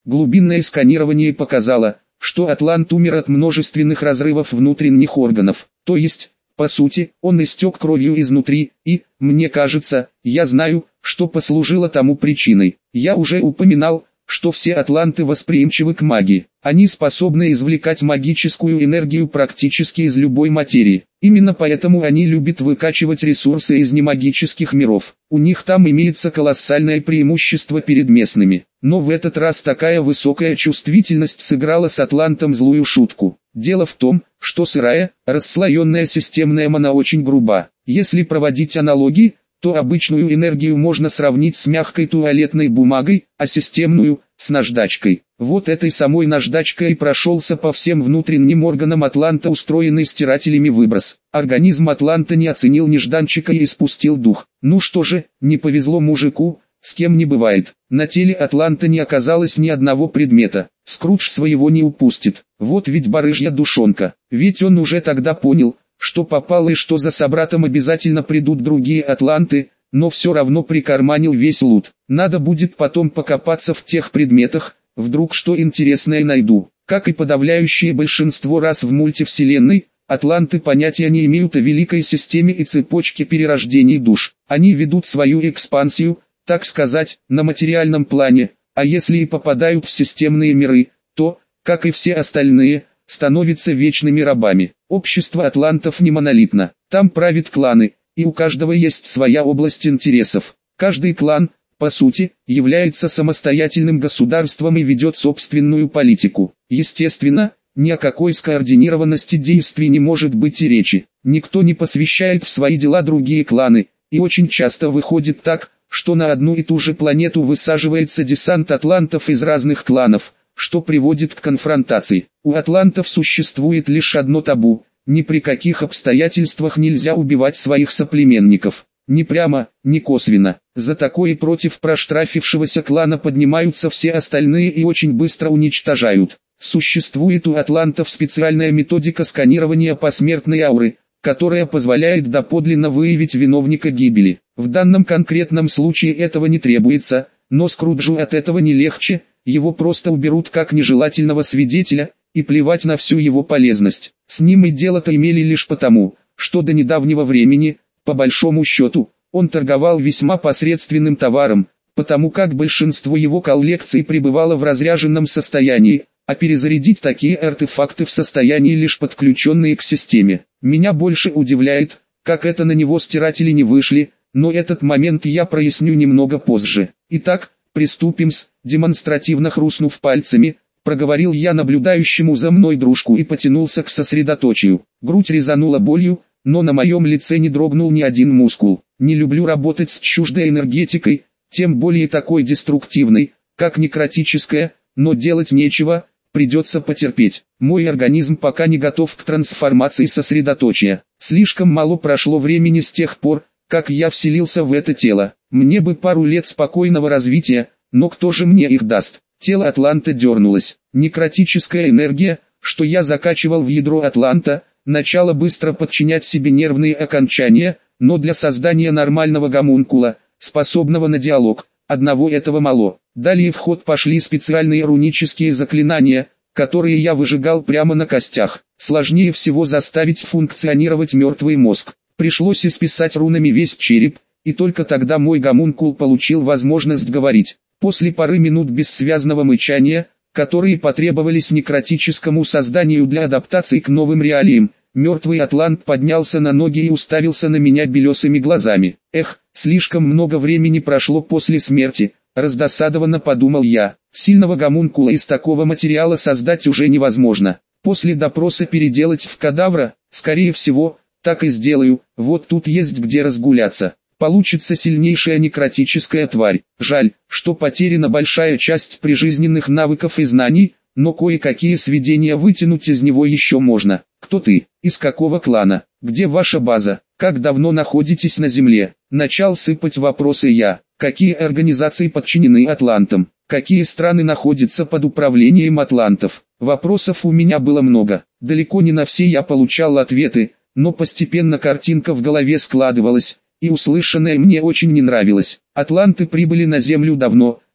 Глубинное сканирование показало, что атлант умер от множественных разрывов внутренних органов, то есть, по сути, он истек кровью изнутри, и, мне кажется, я знаю, что послужило тому причиной. Я уже упоминал, что все атланты восприимчивы к магии. Они способны извлекать магическую энергию практически из любой материи. Именно поэтому они любят выкачивать ресурсы из немагических миров. У них там имеется колоссальное преимущество перед местными. Но в этот раз такая высокая чувствительность сыграла с атлантом злую шутку. Дело в том, что сырая, расслоенная системная мана очень груба. Если проводить аналогии, то обычную энергию можно сравнить с мягкой туалетной бумагой, а системную – с наждачкой. Вот этой самой наждачкой и прошелся по всем внутренним органам атланта устроенный стирателями выброс. Организм атланта не оценил нежданчика и испустил дух. Ну что же, не повезло мужику, с кем не бывает. На теле атланта не оказалось ни одного предмета. Скрудж своего не упустит. Вот ведь барыжья душонка. Ведь он уже тогда понял, что попало и что за собратом обязательно придут другие атланты, но все равно прикарманил весь лут. Надо будет потом покопаться в тех предметах, вдруг что интересное найду. Как и подавляющее большинство рас в мультивселенной, атланты понятия не имеют о великой системе и цепочке перерождений душ. Они ведут свою экспансию, так сказать, на материальном плане, а если и попадают в системные миры, то, как и все остальные, становятся вечными рабами. Общество атлантов не монолитно, там правят кланы, и у каждого есть своя область интересов. Каждый клан, по сути, является самостоятельным государством и ведет собственную политику. Естественно, ни о какой скоординированности действий не может быть и речи. Никто не посвящает в свои дела другие кланы, и очень часто выходит так, что на одну и ту же планету высаживается десант атлантов из разных кланов, что приводит к конфронтации. У атлантов существует лишь одно табу: ни при каких обстоятельствах нельзя убивать своих соплеменников. Ни прямо, ни косвенно. За такое против проштрафившегося клана поднимаются все остальные и очень быстро уничтожают. Существует у атлантов специальная методика сканирования посмертной ауры, которая позволяет доподлинно выявить виновника гибели. В данном конкретном случае этого не требуется, но Скруджу от этого не легче, его просто уберут как нежелательного свидетеля, и плевать на всю его полезность. С ним и дело-то имели лишь потому, что до недавнего времени, по большому счету, он торговал весьма посредственным товаром, потому как большинство его коллекций пребывало в разряженном состоянии, а перезарядить такие артефакты в состоянии лишь подключенные к системе. Меня больше удивляет, как это на него стиратели не вышли, но этот момент я проясню немного позже. Итак, приступим-с, демонстративно хрустнув пальцами, проговорил я наблюдающему за мной дружку и потянулся к сосредоточию. Грудь резанула болью, но на моем лице не дрогнул ни один мускул. Не люблю работать с чуждой энергетикой, тем более такой деструктивной, как некротическая, но делать нечего, придется потерпеть. Мой организм пока не готов к трансформации сосредоточия. Слишком мало прошло времени с тех пор, как я вселился в это тело. Мне бы пару лет спокойного развития, но кто же мне их даст? Тело атланта дернулось. Некротическая энергия, что я закачивал в ядро атланта, начала быстро подчинять себе нервные окончания, но для создания нормального гомункула, способного на диалог, одного этого мало. Далее в ход пошли специальные рунические заклинания, которые я выжигал прямо на костях. Сложнее всего заставить функционировать мертвый мозг. Пришлось исписать рунами весь череп, и только тогда мой гомункул получил возможность говорить. После пары минут бессвязного мычания, которые потребовались некротическому созданию для адаптации к новым реалиям, мертвый атлант поднялся на ноги и уставился на меня белесыми глазами. Эх, слишком много времени прошло после смерти, раздосадованно подумал я. Сильного гомункула из такого материала создать уже невозможно. После допроса переделать в кадавра, скорее всего, так и сделаю, вот тут есть где разгуляться. Получится сильнейшая некротическая тварь. Жаль, что потеряна большая часть прижизненных навыков и знаний, но кое-какие сведения вытянуть из него еще можно. Кто ты? Из какого клана? Где ваша база? Как давно находитесь на Земле? Начал сыпать вопросы я. Какие организации подчинены атлантам? Какие страны находятся под управлением атлантов? Вопросов у меня было много. Далеко не на все я получал ответы, но постепенно картинка в голове складывалась, и услышанное мне очень не нравилось. Атланты прибыли на Землю давно,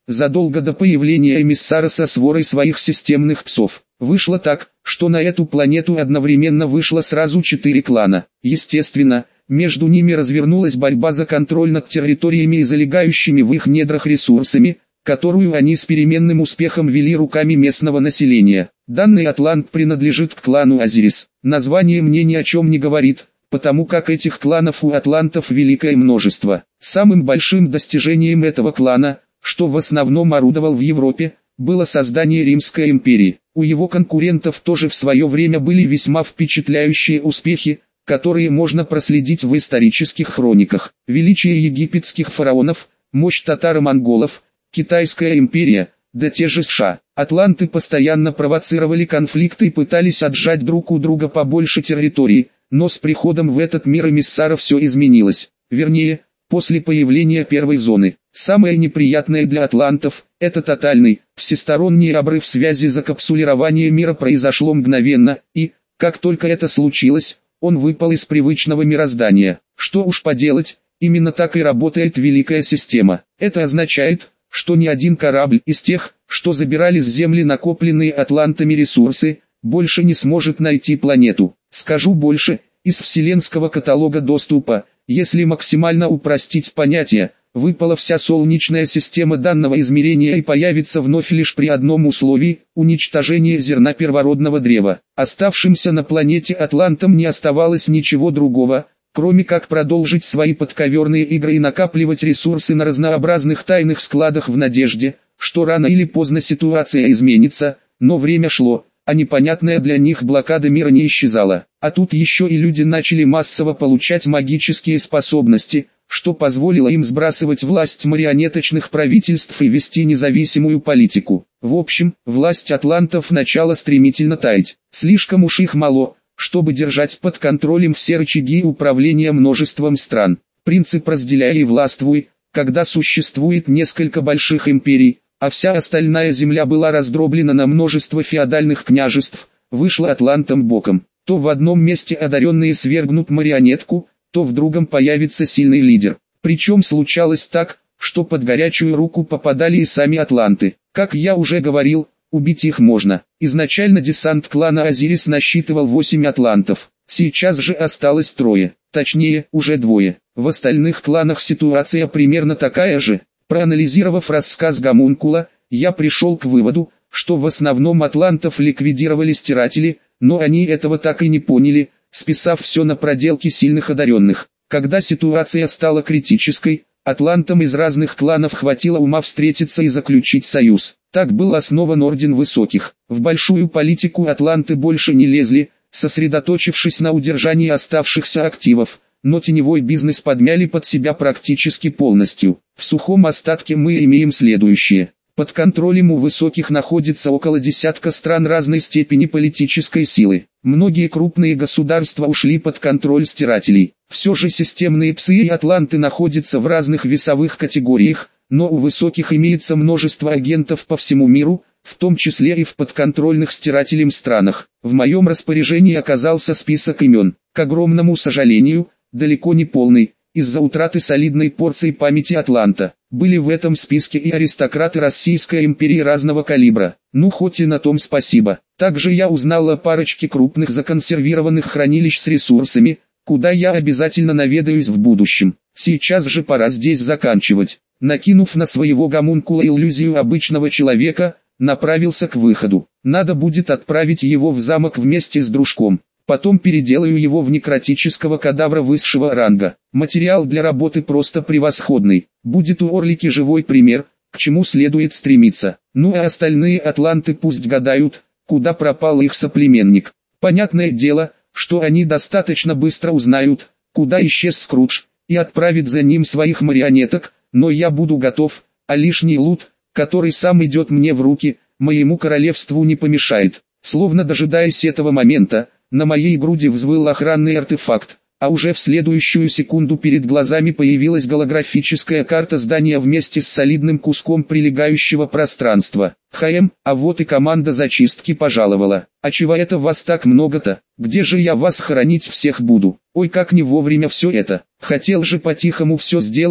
задолго до появления эмиссара со сворой своих системных псов. Вышло так, что на эту планету одновременно вышло сразу 4 клана. Естественно, между ними развернулась борьба за контроль над территориями и залегающими в их недрах ресурсами, которую они с переменным успехом вели руками местного населения. Данный атлант принадлежит к клану Азирис. Название мне ни о чем не говорит, потому как этих кланов у атлантов великое множество. Самым большим достижением этого клана, что в основном орудовал в Европе, было создание Римской империи. У его конкурентов тоже в свое время были весьма впечатляющие успехи, которые можно проследить в исторических хрониках. Величие египетских фараонов, мощь татаро-монголов, Китайская империя, да те же США. Атланты постоянно провоцировали конфликты и пытались отжать друг у друга побольше территории, но с приходом в этот мир эмиссара все изменилось. Вернее, после появления первой зоны. Самое неприятное для атлантов – это тотальный, всесторонний обрыв связи. Закапсулирование мира произошло мгновенно, и, как только это случилось, он выпал из привычного мироздания. Что уж поделать, именно так и работает великая система. Это означает, что ни один корабль из тех, что забирали с Земли накопленные атлантами ресурсы, больше не сможет найти планету. Скажу больше, из вселенского каталога доступа, если максимально упростить понятие, выпала вся Солнечная система данного измерения и появится вновь лишь при одном условии – уничтожения зерна первородного древа. Оставшимся на планете атлантам не оставалось ничего другого, кроме как продолжить свои подковерные игры и накапливать ресурсы на разнообразных тайных складах в надежде, что рано или поздно ситуация изменится, но время шло, а непонятная для них блокада мира не исчезала. А тут еще и люди начали массово получать магические способности, что позволило им сбрасывать власть марионеточных правительств и вести независимую политику. В общем, власть атлантов начала стремительно таять. Слишком уж их мало, чтобы держать под контролем все рычаги управления множеством стран. Принцип «разделяй и властвуй», когда существует несколько больших империй, а вся остальная земля была раздроблена на множество феодальных княжеств, вышла атлантам боком. То в одном месте одаренные свергнут марионетку, то в другом появится сильный лидер. Причем случалось так, что под горячую руку попадали и сами атланты. Как я уже говорил, убить их можно. Изначально десант клана Азирис насчитывал 8 атлантов, сейчас же осталось 3, точнее, уже 2. В остальных кланах ситуация примерно такая же. Проанализировав рассказ Гомункула, я пришел к выводу, что в основном атлантов ликвидировали стиратели, но они этого так и не поняли, списав все на проделки сильных одаренных. Когда ситуация стала критической, атлантам из разных кланов хватило ума встретиться и заключить союз. Так был основан Орден Высоких. В большую политику атланты больше не лезли, сосредоточившись на удержании оставшихся активов, но теневой бизнес подмяли под себя практически полностью. В сухом остатке мы имеем следующее. Под контролем у Высоких находится около десятка стран разной степени политической силы. Многие крупные государства ушли под контроль стирателей. Все же системные псы и атланты находятся в разных весовых категориях, но у Высоких имеется множество агентов по всему миру, в том числе и в подконтрольных стирателям странах. В моем распоряжении оказался список имен. К огромному сожалению, далеко не полный, из-за утраты солидной порции памяти атланта. Были в этом списке и аристократы Российской империи разного калибра. Ну хоть и на том спасибо. Также я узнал о парочке крупных законсервированных хранилищ с ресурсами, куда я обязательно наведаюсь в будущем. Сейчас же пора здесь заканчивать. Накинув на своего гомункула иллюзию обычного человека, направился к выходу. Надо будет отправить его в замок вместе с дружком. Потом переделаю его в некротического кадавра высшего ранга. Материал для работы просто превосходный. Будет у Орлики живой пример, к чему следует стремиться. Ну а остальные атланты пусть гадают, куда пропал их соплеменник. Понятное дело, что они достаточно быстро узнают, куда исчез Скрудж, и отправят за ним своих марионеток, но я буду готов, а лишний лут, который сам идет мне в руки, моему королевству не помешает. Словно дожидаясь этого момента, на моей груди взвыл охранный артефакт, а уже в следующую секунду перед глазами появилась голографическая карта здания вместе с солидным куском прилегающего пространства. А вот и команда зачистки пожаловала. А чего это вас так много-то? Где же я вас хоронить всех буду? Ой, как не вовремя все это. Хотел же по-тихому все сделать,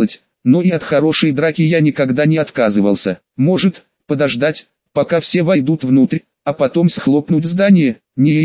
но и от хорошей драки я никогда не отказывался. Может, подождать, пока все войдут внутрь, а потом схлопнуть здание?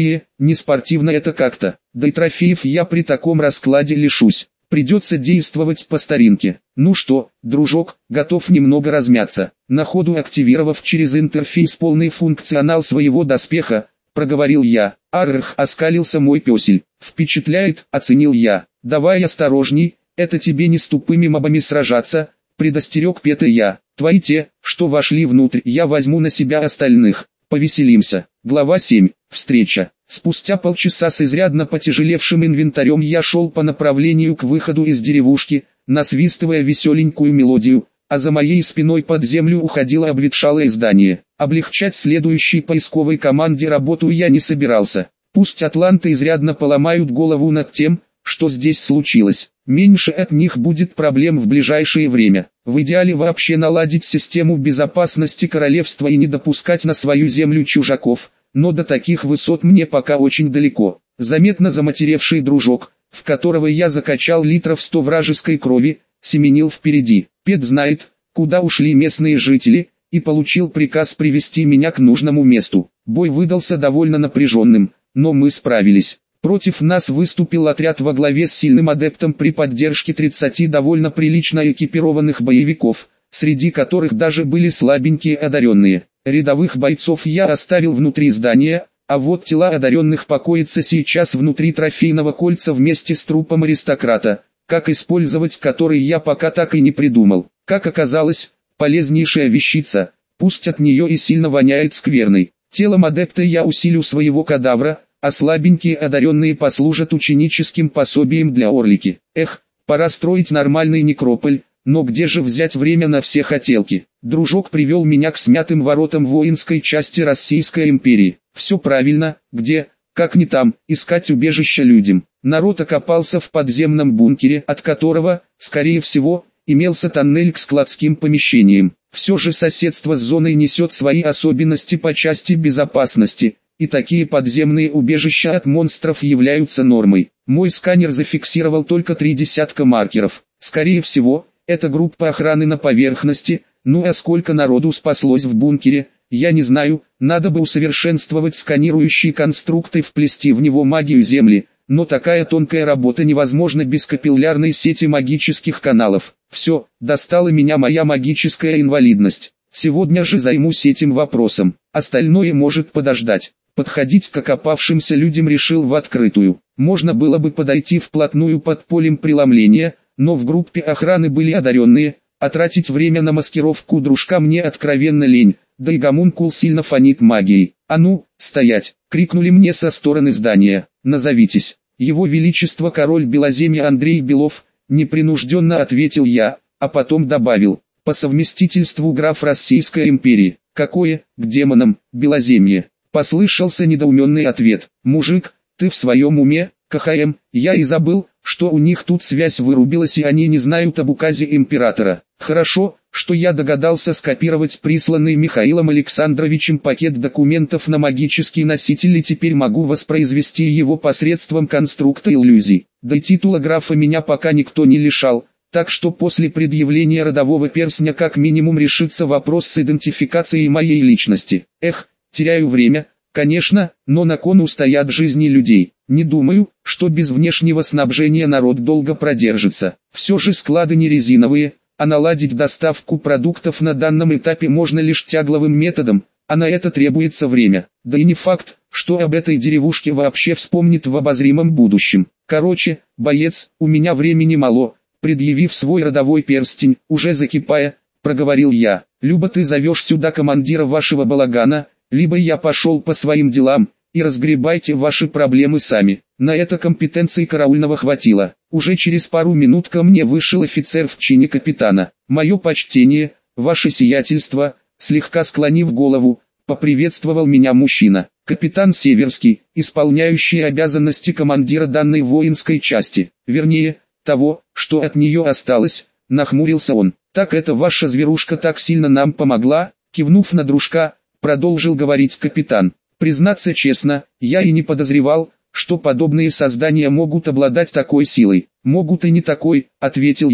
Не спортивно это как-то, да и трофеев я при таком раскладе лишусь. Придется действовать по старинке. Ну что, дружок, готов немного размяться? На ходу активировав через интерфейс полный функционал своего доспеха, проговорил я. Аррх, оскалился мой пёсель. Впечатляет, оценил я. Давай осторожней, это тебе не с тупыми мобами сражаться, предостерег Пета я. Твои те, что вошли внутрь, я возьму на себя остальных. Повеселимся. Глава 7. Встреча. Спустя полчаса с изрядно потяжелевшим инвентарем я шел по направлению к выходу из деревушки, насвистывая веселенькую мелодию, а за моей спиной под землю уходило обветшалое здание. Облегчать следующей поисковой команде работу я не собирался. Пусть атланты изрядно поломают голову над тем, что здесь случилось. Меньше от них будет проблем в ближайшее время. В идеале вообще наладить систему безопасности королевства и не допускать на свою землю чужаков, но до таких высот мне пока очень далеко. Заметно заматеревший дружок, в которого я закачал литров 100 вражеской крови, семенил впереди. Пет знает, куда ушли местные жители, и получил приказ привести меня к нужному месту. Бой выдался довольно напряженным, но мы справились. Против нас выступил отряд во главе с сильным адептом при поддержке 30 довольно прилично экипированных боевиков, среди которых даже были слабенькие одаренные. Рядовых бойцов я оставил внутри здания, а вот тела одаренных покоятся сейчас внутри трофейного кольца вместе с трупом аристократа, как использовать который я пока так и не придумал. Как оказалось, полезнейшая вещица, пусть от нее и сильно воняет скверной. Телом адепта я усилю своего кадавра, а слабенькие одаренные послужат ученическим пособием для орлики. Эх, пора строить нормальный некрополь, но где же взять время на все хотелки? Дружок привел меня к смятым воротам воинской части Российской империи. Все правильно, где, как не там, искать убежище людям. Народ окопался в подземном бункере, от которого, скорее всего, имелся тоннель к складским помещениям. Все же соседство с зоной несет свои особенности по части безопасности, и такие подземные убежища от монстров являются нормой. Мой сканер зафиксировал только 3 десятка маркеров. Скорее всего, это группа охраны на поверхности, ну а сколько народу спаслось в бункере, я не знаю, надо бы усовершенствовать сканирующий конструкт и вплести в него магию Земли, но такая тонкая работа невозможна без капиллярной сети магических каналов. Все, достала меня моя магическая инвалидность. Сегодня же займусь этим вопросом, остальное может подождать. Подходить к окопавшимся людям решил в открытую. Можно было бы подойти вплотную под полем преломления, но в группе охраны были одаренные, а тратить время на маскировку дружка мне откровенно лень, да и гомункул сильно фонит магией. «А ну, стоять!» — крикнули мне со стороны здания. «Назовитесь». «Его Величество король Белоземья Андрей Белов», — непринужденно ответил я, а потом добавил, «по совместительству граф Российской империи». «Какое, к демонам, Белоземье?» — послышался недоуменный ответ. «Мужик, ты в своем уме, КХМ, я и забыл, что у них тут связь вырубилась и они не знают об указе императора. Хорошо, что я догадался скопировать присланный Михаилом Александровичем пакет документов на магический носитель и теперь могу воспроизвести его посредством конструкта иллюзий. Да и титула графа меня пока никто не лишал, так что после предъявления родового перстня как минимум решится вопрос с идентификацией моей личности. Эх, теряю время, конечно, но на кону стоят жизни людей. Не думаю, что без внешнего снабжения народ долго продержится. Все же склады не резиновые, а наладить доставку продуктов на данном этапе можно лишь тягловым методом, а на это требуется время. Да и не факт, что об этой деревушке вообще вспомнит в обозримом будущем. Короче, боец, у меня времени мало. Предъявив свой родовой перстень, уже закипая, проговорил я. Либо ты зовешь сюда командира вашего балагана, либо я пошел по своим делам, и разгребайте ваши проблемы сами. На это компетенции караульного хватило. Уже через пару минут ко мне вышел офицер в чине капитана. «Мое почтение, ваше сиятельство», слегка склонив голову, поприветствовал меня мужчина. Капитан Северский, исполняющий обязанности командира данной воинской части. Вернее, того, что от нее осталось, нахмурился он. «Так это ваша зверушка так сильно нам помогла?» Кивнув на дружка, продолжил говорить капитан. «Признаться честно, я и не подозревал, что подобные создания могут обладать такой силой». «Могут и не такой», — ответил я.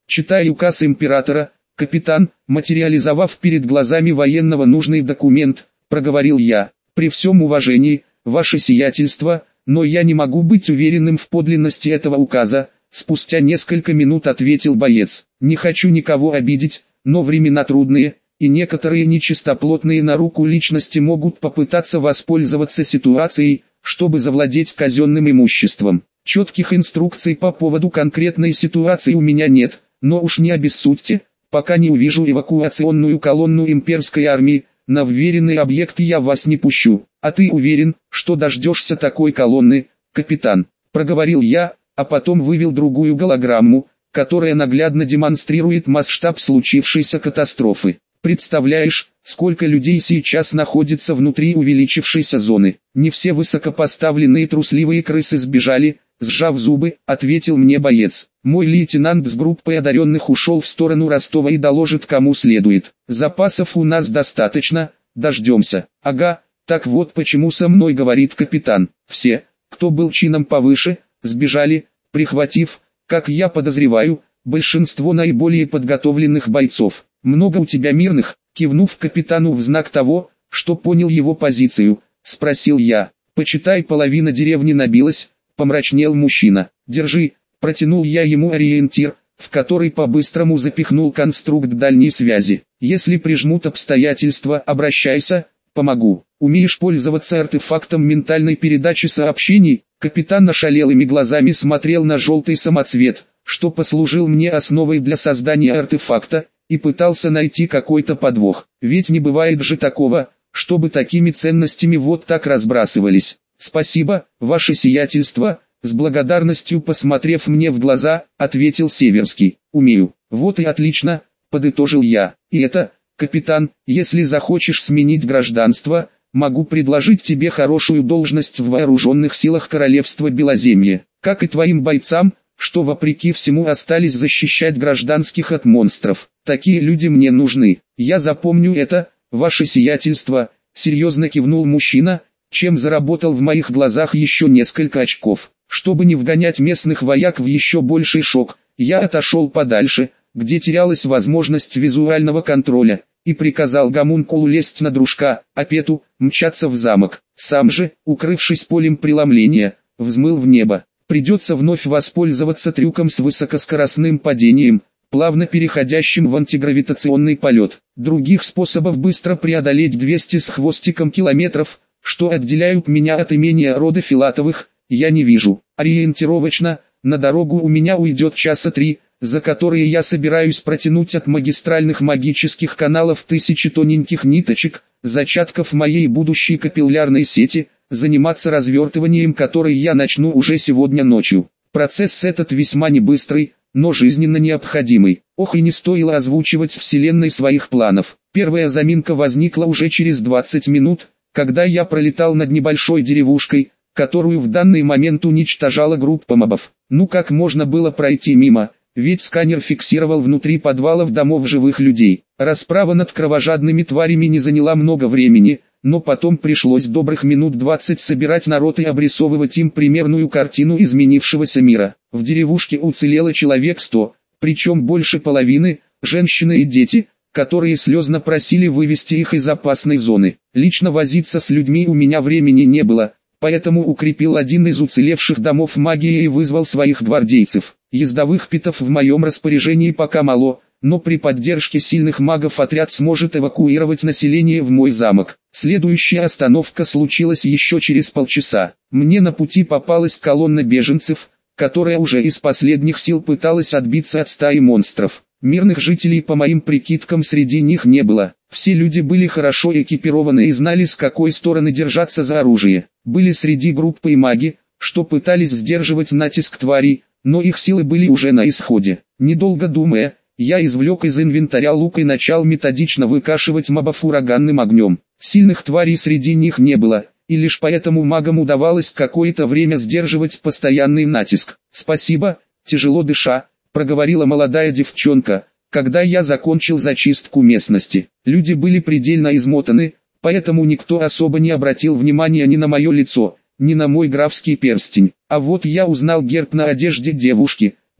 Читай указ императора, капитан, материализовав перед глазами военного нужный документ, проговорил я. При всем уважении, ваше сиятельство, но я не могу быть уверенным в подлинности этого указа, спустя несколько минут ответил боец. Не хочу никого обидеть, но времена трудные, и некоторые нечистоплотные на руку личности могут попытаться воспользоваться ситуацией, чтобы завладеть казенным имуществом. Четких инструкций по поводу конкретной ситуации у меня нет, но уж не обессудьте, пока не увижу эвакуационную колонну имперской армии, на вверенный объект я вас не пущу. А ты уверен, что дождешься такой колонны, капитан? Проговорил я, а потом вывел другую голограмму, которая наглядно демонстрирует масштаб случившейся катастрофы. Представляешь, сколько людей сейчас находится внутри увеличившейся зоны? Не все высокопоставленные трусливые крысы сбежали, сжав зубы, ответил мне боец. Мой лейтенант с группой одаренных ушел в сторону Ростова и доложит кому следует. Запасов у нас достаточно, дождемся. Ага, так вот почему со мной говорит капитан. Все, кто был чином повыше, сбежали, прихватив, как я подозреваю, большинство наиболее подготовленных бойцов. Много у тебя мирных? Кивнув капитану в знак того, что понял его позицию, спросил я. Почитай, половина деревни набилась, помрачнел мужчина. Держи, протянул я ему ориентир, в который по-быстрому запихнул конструкт дальней связи. Если прижмут обстоятельства, обращайся, помогу. Умеешь пользоваться артефактом ментальной передачи сообщений? Капитан ошалелыми глазами смотрел на желтый самоцвет, что послужил мне основой для создания артефакта, и пытался найти какой-то подвох. Ведь не бывает же такого, чтобы такими ценностями вот так разбрасывались. Спасибо, ваше сиятельство, с благодарностью посмотрев мне в глаза, ответил Северский. Умею. Вот и отлично, подытожил я. И это, капитан, если захочешь сменить гражданство, могу предложить тебе хорошую должность в вооруженных силах королевства Белоземье, как и твоим бойцам, что вопреки всему остались защищать гражданских от монстров. Такие люди мне нужны. Я запомню это, ваше сиятельство, серьезно кивнул мужчина, чем заработал в моих глазах еще несколько очков. Чтобы не вгонять местных вояк в еще больший шок, я отошел подальше, где терялась возможность визуального контроля, и приказал гомункулу лезть на дружка, а Пету мчаться в замок. Сам же, укрывшись полем преломления, взмыл в небо. Придется вновь воспользоваться трюком с высокоскоростным падением, плавно переходящим в антигравитационный полет. Других способов быстро преодолеть 200 с хвостиком километров, что отделяют меня от имения рода Филатовых, я не вижу. Ориентировочно, на дорогу у меня уйдет часа 3, за которые я собираюсь протянуть от магистральных магических каналов тысячи тоненьких ниточек, зачатков моей будущей капиллярной сети, заниматься развертыванием которой я начну уже сегодня ночью. Процесс этот весьма небыстрый, но жизненно необходимый. Ох, и не стоило озвучивать вселенной своих планов. Первая заминка возникла уже через 20 минут, когда я пролетал над небольшой деревушкой, которую в данный момент уничтожала группа мобов. Ну как можно было пройти мимо, ведь сканер фиксировал внутри подвалов домов живых людей. Расправа над кровожадными тварями не заняла много времени, но потом пришлось добрых минут 20 собирать народ и обрисовывать им примерную картину изменившегося мира. В деревушке уцелело человек 100, причем больше половины – женщины и дети, которые слезно просили вывести их из опасной зоны. Лично возиться с людьми у меня времени не было, поэтому укрепил один из уцелевших домов магией и вызвал своих гвардейцев. Ездовых питов в моем распоряжении пока мало, но при поддержке сильных магов отряд сможет эвакуировать население в мой замок. Следующая остановка случилась еще через полчаса. Мне на пути попалась колонна беженцев, которая уже из последних сил пыталась отбиться от стаи монстров. Мирных жителей по моим прикидкам среди них не было. Все люди были хорошо экипированы и знали, с какой стороны держаться за оружие. Были среди группы и маги, что пытались сдерживать натиск тварей, но их силы были уже на исходе. Недолго думая, я извлек из инвентаря лук и начал методично выкашивать мобов ураганным огнем. Сильных тварей среди них не было, и лишь поэтому магам удавалось какое-то время сдерживать постоянный натиск. «Спасибо», тяжело дыша, проговорила молодая девчонка, когда я закончил зачистку местности. Люди были предельно измотаны, поэтому никто особо не обратил внимания ни на мое лицо, ни на мой графский перстень. А вот я узнал герб на одежде девушки,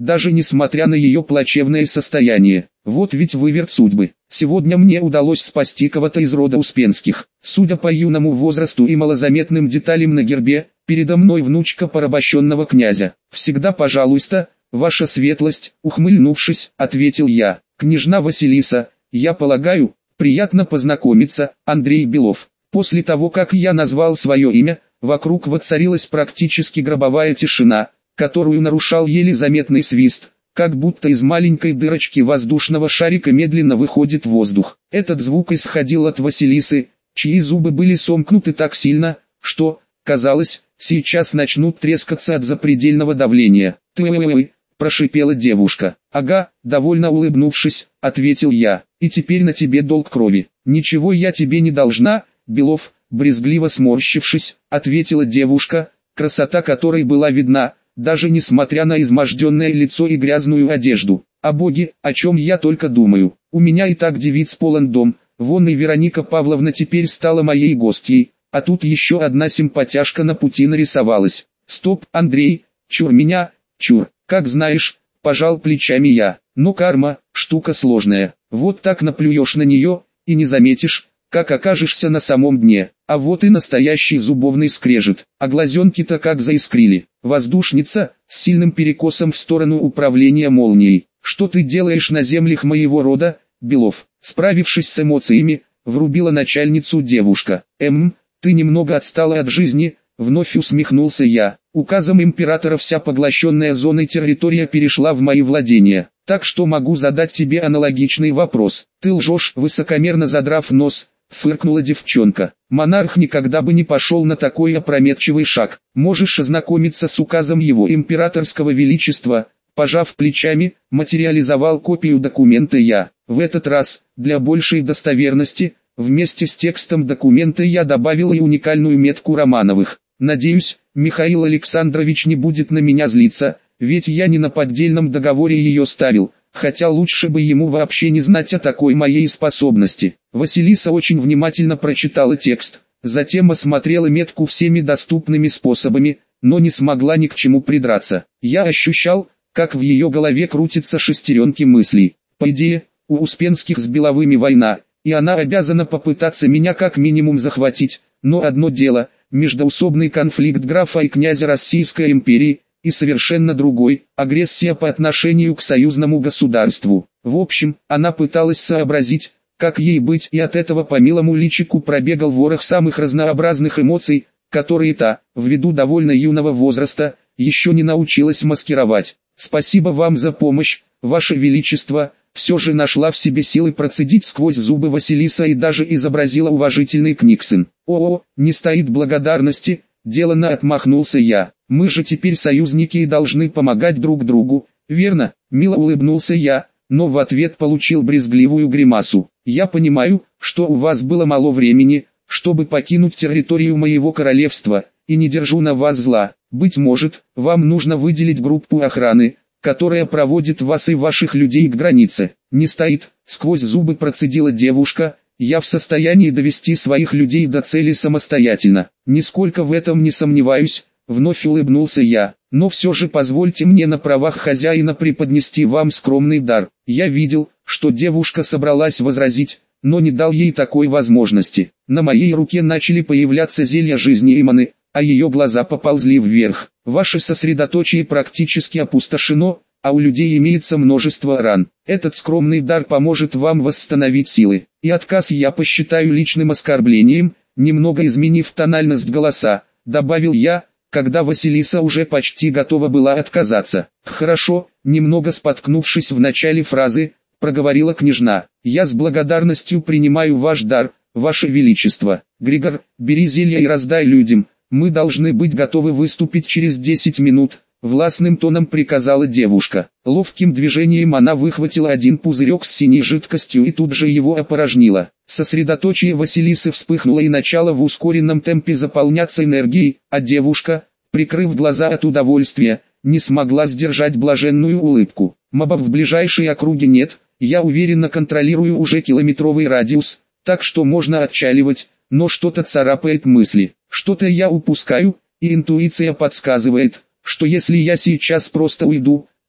даже несмотря на ее плачевное состояние. Вот ведь выверт судьбы. Сегодня мне удалось спасти кого-то из рода Успенских. Судя по юному возрасту и малозаметным деталям на гербе, передо мной внучка порабощенного князя. «Всегда пожалуйста, ваша светлость», ухмыльнувшись, ответил я. «Княжна Василиса, я полагаю, приятно познакомиться, Андрей Белов». После того, как я назвал свое имя, вокруг воцарилась практически гробовая тишина, которую нарушал еле заметный свист, как будто из маленькой дырочки воздушного шарика медленно выходит воздух. Этот звук исходил от Василисы, чьи зубы были сомкнуты так сильно, что, казалось, сейчас начнут трескаться от запредельного давления. «Ты-ой-ой», прошипела девушка. «Ага», довольно улыбнувшись, ответил я. «И теперь на тебе долг крови». «Ничего я тебе не должна, Белов», брезгливо сморщившись, ответила девушка, красота которой была видна, даже несмотря на изможденное лицо и грязную одежду. «О боги, о чем я только думаю. У меня и так девиц полон дом, вон и Вероника Павловна теперь стала моей гостьей, а тут еще одна симпатяшка на пути нарисовалась. Стоп, Андрей, чур меня, чур, как знаешь», пожал плечами я. «Но карма, штука сложная, вот так наплюешь на нее, и не заметишь, как окажешься на самом дне». А вот и настоящий зубовный скрежет, а глазенки-то как заискрили. Воздушница, с сильным перекосом в сторону управления молнией. «Что ты делаешь на землях моего рода, Белов?» Справившись с эмоциями, врубила начальницу девушка. Ты немного отстала от жизни», вновь усмехнулся я. «Указом императора вся поглощенная зоной территория перешла в мои владения. Так что могу задать тебе аналогичный вопрос». «Ты лжешь», высокомерно задрав нос, фыркнула девчонка. «Монарх никогда бы не пошел на такой опрометчивый шаг. Можешь ознакомиться с указом его императорского величества». Пожав плечами, материализовал копию документа я. В этот раз, для большей достоверности, вместе с текстом документа я добавил и уникальную метку Романовых. Надеюсь, Михаил Александрович не будет на меня злиться, ведь я не на поддельном договоре ее ставил, хотя лучше бы ему вообще не знать о такой моей способности. Василиса очень внимательно прочитала текст, затем осмотрела метку всеми доступными способами, но не смогла ни к чему придраться. Я ощущал, как в ее голове крутятся шестеренки мыслей. По идее, у Успенских с Беловыми война, и она обязана попытаться меня как минимум захватить, но одно дело – междоусобный конфликт графа и князя Российской империи, и совершенно другой – агрессия по отношению к союзному государству. В общем, она пыталась сообразить, как ей быть, и от этого по милому личику пробегал ворох самых разнообразных эмоций, которые та, ввиду довольно юного возраста, еще не научилась маскировать. «Спасибо вам за помощь, Ваше Величество», все же нашла в себе силы процедить сквозь зубы Василиса и даже изобразила уважительный книксон. «О, не стоит благодарности», деланно отмахнулся я. «Мы же теперь союзники и должны помогать друг другу, верно?» Мило улыбнулся я, но в ответ получил брезгливую гримасу. «Я понимаю, что у вас было мало времени, чтобы покинуть территорию моего королевства, и не держу на вас зла. Быть может, вам нужно выделить группу охраны, которая проводит вас и ваших людей к границе». «Не стоит», сквозь зубы процедила девушка, «я в состоянии довести своих людей до цели самостоятельно». «Нисколько в этом не сомневаюсь», вновь улыбнулся я, «но все же позвольте мне на правах хозяина преподнести вам скромный дар». Я видел, что девушка собралась возразить, но не дал ей такой возможности. На моей руке начали появляться зелья жизни и маны, а ее глаза поползли вверх. «Ваше сосредоточие практически опустошено, а у людей имеется множество ран. Этот скромный дар поможет вам восстановить силы. И отказ я посчитаю личным оскорблением», немного изменив тональность голоса, добавил я, когда Василиса уже почти готова была отказаться. «Хорошо», немного споткнувшись в начале фразы, проговорила княжна. «Я с благодарностью принимаю ваш дар, Ваше Величество. Григор, бери зелья и раздай людям. Мы должны быть готовы выступить через 10 минут», властным тоном приказала девушка. Ловким движением она выхватила один пузырек с синей жидкостью и тут же его опорожнила. Сосредоточие Василисы вспыхнуло и начало в ускоренном темпе заполняться энергией, а девушка, прикрыв глаза от удовольствия, не смогла сдержать блаженную улыбку. «Мобов в ближайшей округе нет, я уверенно контролирую уже километровый радиус, так что можно отчаливать, но что-то царапает мысли. Что-то я упускаю, и интуиция подсказывает, что если я сейчас просто уйду,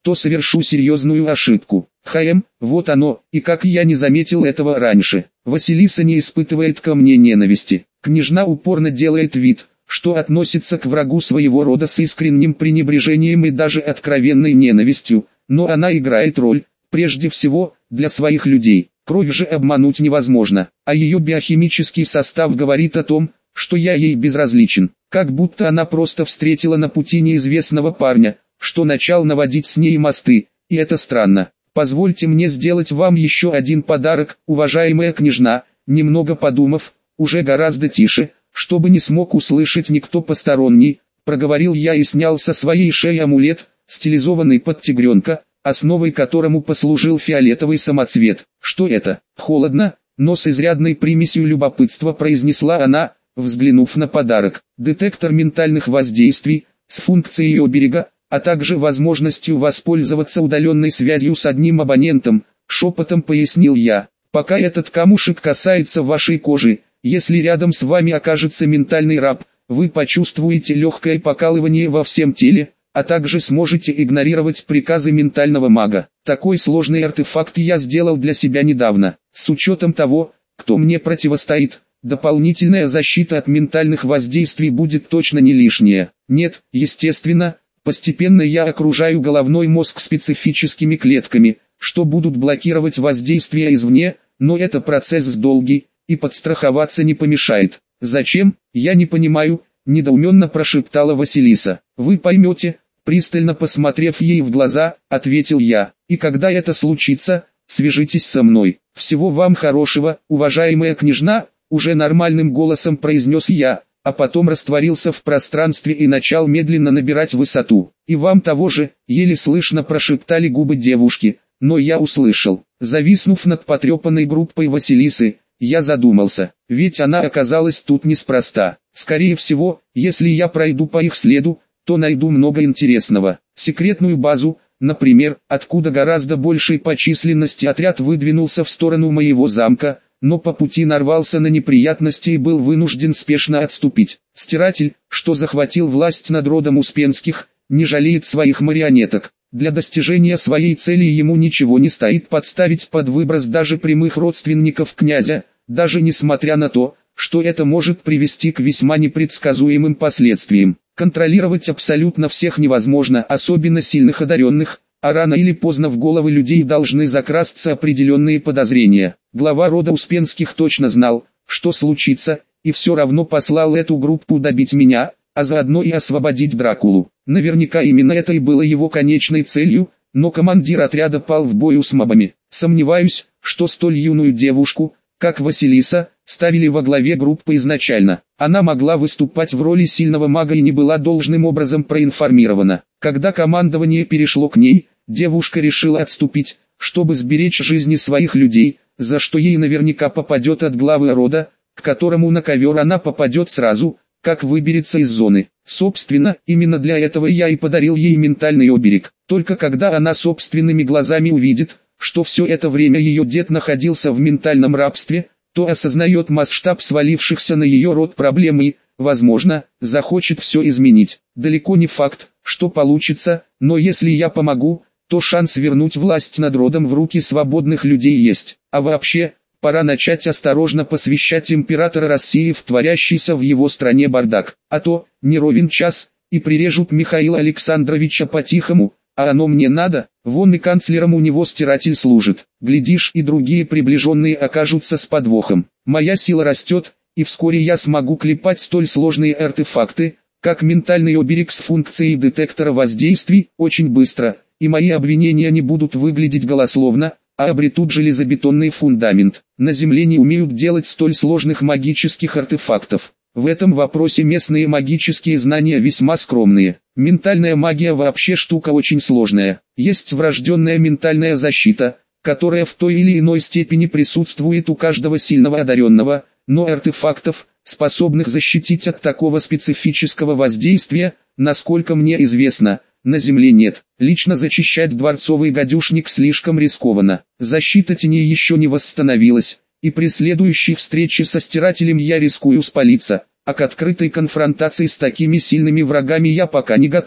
то совершу серьезную ошибку. Вот оно, и как я не заметил этого раньше. Василиса не испытывает ко мне ненависти. Княжна упорно делает вид, что относится к врагу своего рода с искренним пренебрежением и даже откровенной ненавистью, но она играет роль, прежде всего, для своих людей. Кровь же обмануть невозможно, а ее биохимический состав говорит о том, что я ей безразличен. Как будто она просто встретила на пути неизвестного парня, что начал наводить с ней мосты, и это странно. Позвольте мне сделать вам еще один подарок, уважаемая княжна, немного подумав, уже гораздо тише, чтобы не смог услышать никто посторонний, проговорил я и снял со своей шеи амулет, стилизованный под тигренка, основой которому послужил фиолетовый самоцвет. Что это? Холодно, но с изрядной примесью любопытства произнесла она, взглянув на подарок. Детектор ментальных воздействий, с функцией оберега, а также возможностью воспользоваться удаленной связью с одним абонентом, шепотом пояснил я. Пока этот камушек касается вашей кожи, если рядом с вами окажется ментальный раб, вы почувствуете легкое покалывание во всем теле, а также сможете игнорировать приказы ментального мага. Такой сложный артефакт я сделал для себя недавно. С учетом того, кто мне противостоит, дополнительная защита от ментальных воздействий будет точно не лишняя. Нет, естественно, постепенно я окружаю головной мозг специфическими клетками, что будут блокировать воздействие извне, но это процесс долгий, и подстраховаться не помешает. Зачем, я не понимаю, недоуменно прошептала Василиса. Вы поймете, пристально посмотрев ей в глаза, ответил я. И когда это случится, свяжитесь со мной. Всего вам хорошего, уважаемая княжна, уже нормальным голосом произнес я, а потом растворился в пространстве и начал медленно набирать высоту. И вам того же, еле слышно прошептали губы девушки, но я услышал. Зависнув над потрепанной группой Василисы, я задумался, ведь она оказалась тут неспроста. Скорее всего, если я пройду по их следу, то найду много интересного. Секретную базу, например, откуда гораздо большей по численности отряд выдвинулся в сторону моего замка, но по пути нарвался на неприятности и был вынужден спешно отступить. Стиратель, что захватил власть над родом Успенских, не жалеет своих марионеток. Для достижения своей цели ему ничего не стоит подставить под выброс даже прямых родственников князя, даже несмотря на то, что это может привести к весьма непредсказуемым последствиям. Контролировать абсолютно всех невозможно, особенно сильных одаренных, а рано или поздно в головы людей должны закрасться определенные подозрения. Глава рода Успенских точно знал, что случится, и все равно послал эту группу добить меня, а заодно и освободить Дракулу. Наверняка именно это и было его конечной целью, но командир отряда пал в бою с мобами. Сомневаюсь, что столь юную девушку, как Василиса, ставили во главе группы изначально. Она могла выступать в роли сильного мага и не была должным образом проинформирована. Когда командование перешло к ней, девушка решила отступить, чтобы сберечь жизни своих людей, за что ей наверняка попадет от главы рода, к которому на ковер она попадет сразу, как выберется из зоны. Собственно, именно для этого я и подарил ей ментальный оберег. Только когда она собственными глазами увидит, что все это время ее дед находился в ментальном рабстве, то осознает масштаб свалившихся на ее род проблем и, возможно, захочет все изменить. Далеко не факт, что получится, но если я помогу, то шанс вернуть власть над родом в руки свободных людей есть. А вообще, пора начать осторожно посвящать императора России в творящийся в его стране бардак. А то, не ровен час, и прирежут Михаила Александровича по-тихому, а оно мне надо, вон и канцлером у него стиратель служит. Глядишь, и другие приближенные окажутся с подвохом. Моя сила растет, и вскоре я смогу клепать столь сложные артефакты, как ментальный оберег с функцией детектора воздействий, очень быстро, и мои обвинения не будут выглядеть голословно, а обретут железобетонный фундамент. На Земле не умеют делать столь сложных магических артефактов. В этом вопросе местные магические знания весьма скромные. Ментальная магия вообще штука очень сложная. Есть врожденная ментальная защита, которая в той или иной степени присутствует у каждого сильного одаренного, но артефактов, способных защитить от такого специфического воздействия, насколько мне известно, на Земле нет. Лично зачищать дворцовый гадюшник слишком рискованно. Защита теней еще не восстановилась, и при следующей встрече со стирателем я рискую спалиться, а к открытой конфронтации с такими сильными врагами я пока не готов.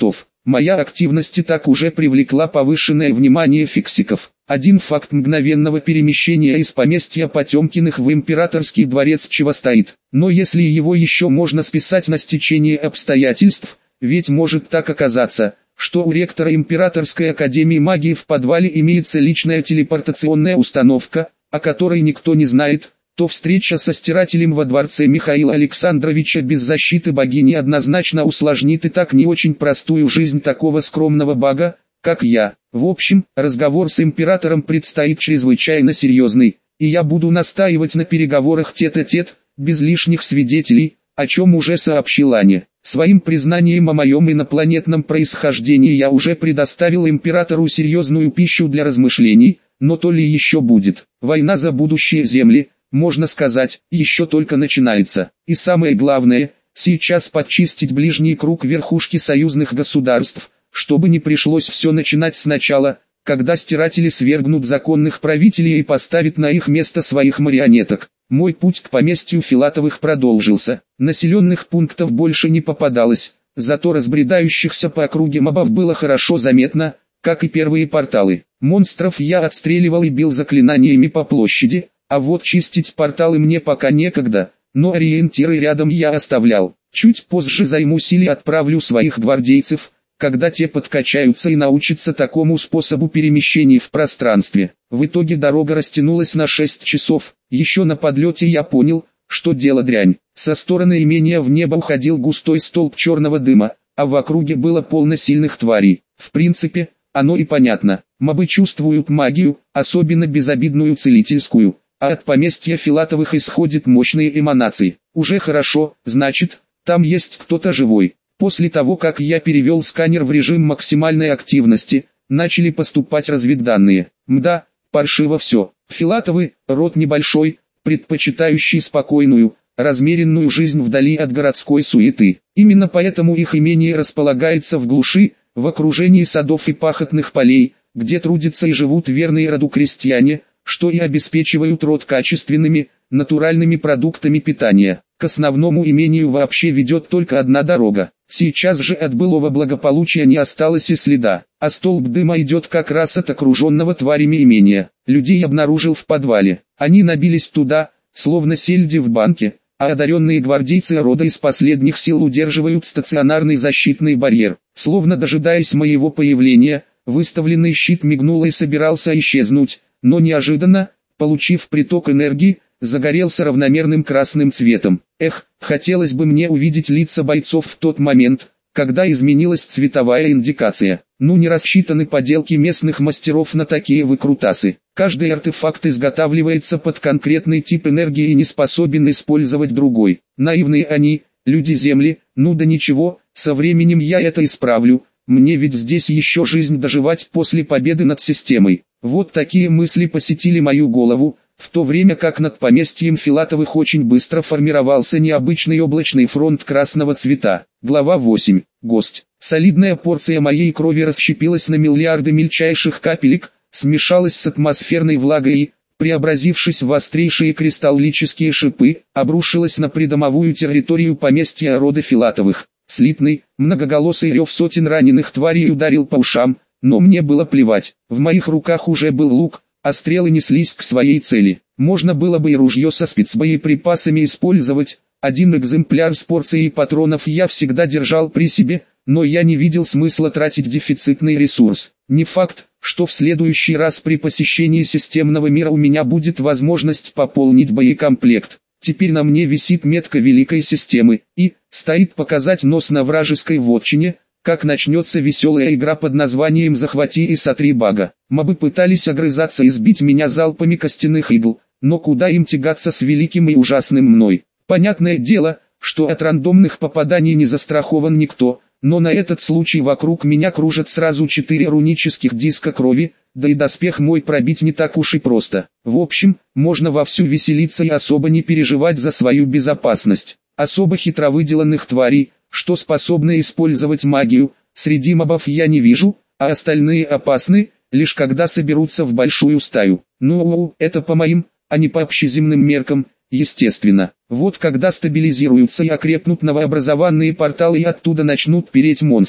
Моя активность и так уже привлекла повышенное внимание фиксиков. Один факт мгновенного перемещения из поместья Потемкиных в императорский дворец чего стоит. Но если его еще можно списать на стечение обстоятельств, ведь может так оказаться, что у ректора Императорской академии магии в подвале имеется личная телепортационная установка, о которой никто не знает, то встреча со стирателем во дворце Михаила Александровича без защиты богини однозначно усложнит и так не очень простую жизнь такого скромного бага, как я. В общем, разговор с императором предстоит чрезвычайно серьезный, и я буду настаивать на переговорах тет-а-тет, без лишних свидетелей, о чем уже сообщил Ане. Своим признанием о моем инопланетном происхождении я уже предоставил императору серьезную пищу для размышлений, но то ли еще будет. Война за будущие земли, можно сказать, еще только начинается. И самое главное, сейчас подчистить ближний круг верхушки союзных государств, чтобы не пришлось все начинать сначала, когда стиратели свергнут законных правителей и поставят на их место своих марионеток. Мой путь к поместью Филатовых продолжился. Населенных пунктов больше не попадалось, зато разбредающихся по округе мобов было хорошо заметно, как и первые порталы. Монстров я отстреливал и бил заклинаниями по площади, а вот чистить порталы мне пока некогда, но ориентиры рядом я оставлял. Чуть позже займусь или отправлю своих гвардейцев, когда те подкачаются и научатся такому способу перемещений в пространстве. В итоге дорога растянулась на 6 часов, еще на подлете я понял, что дело дрянь. Со стороны имения в небо уходил густой столб черного дыма, а в округе было полно сильных тварей. В принципе, оно и понятно, мобы чувствуют магию, особенно безобидную целительскую, а от поместья Филатовых исходят мощные эманации. Уже хорошо, значит, там есть кто-то живой. После того, как я перевел сканер в режим максимальной активности, начали поступать разведданные. Мда, паршиво все. Филатовы – род небольшой, предпочитающий спокойную, размеренную жизнь вдали от городской суеты. Именно поэтому их имение располагается в глуши, в окружении садов и пахотных полей, где трудятся и живут верные роду крестьяне, что и обеспечивают род качественными, натуральными продуктами питания. К основному имению вообще ведет только одна дорога. Сейчас же от былого благополучия не осталось и следа, а столб дыма идет как раз от окруженного тварями имения. Людей обнаружил в подвале. Они набились туда, словно сельди в банке, а одаренные гвардейцы рода из последних сил удерживают стационарный защитный барьер. Словно дожидаясь моего появления, выставленный щит мигнул и собирался исчезнуть, но неожиданно, получив приток энергии, загорелся равномерным красным цветом. Эх, хотелось бы мне увидеть лица бойцов в тот момент, когда изменилась цветовая индикация. Ну не рассчитаны поделки местных мастеров на такие выкрутасы. Каждый артефакт изготавливается под конкретный тип энергии и не способен использовать другой. Наивные они, люди Земли, ну да ничего, со временем я это исправлю. Мне ведь здесь еще жизнь доживать после победы над системой. Вот такие мысли посетили мою голову, в то время как над поместьем Филатовых очень быстро формировался необычный облачный фронт красного цвета. Глава 8. Гость. Солидная порция моей крови расщепилась на миллиарды мельчайших капелек, смешалась с атмосферной влагой и, преобразившись в острейшие кристаллические шипы, обрушилась на придомовую территорию поместья рода Филатовых. Слитный, многоголосый рев сотен раненых тварей ударил по ушам, но мне было плевать. В моих руках уже был лук, а стрелы неслись к своей цели. Можно было бы и ружье со спецбоеприпасами использовать. Один экземпляр с порцией патронов я всегда держал при себе, но я не видел смысла тратить дефицитный ресурс. Не факт, что в следующий раз при посещении системного мира у меня будет возможность пополнить боекомплект. Теперь на мне висит метка великой системы, и стоит показать нос на вражеской вотчине, как начнется веселая игра под названием «Захвати и сотри бага». Мобы пытались огрызаться и сбить меня залпами костяных игл, но куда им тягаться с великим и ужасным мной. Понятное дело, что от рандомных попаданий не застрахован никто, но на этот случай вокруг меня кружат сразу 4 рунических диска крови, да и доспех мой пробить не так уж и просто. В общем, можно вовсю веселиться и особо не переживать за свою безопасность. Особо хитро выделанных тварей, что способны использовать магию, среди мобов я не вижу, а остальные опасны, лишь когда соберутся в большую стаю. Ну, это по моим, а не по общеземным меркам, естественно. Вот когда стабилизируются и окрепнут новообразованные порталы и оттуда начнут переть монстры,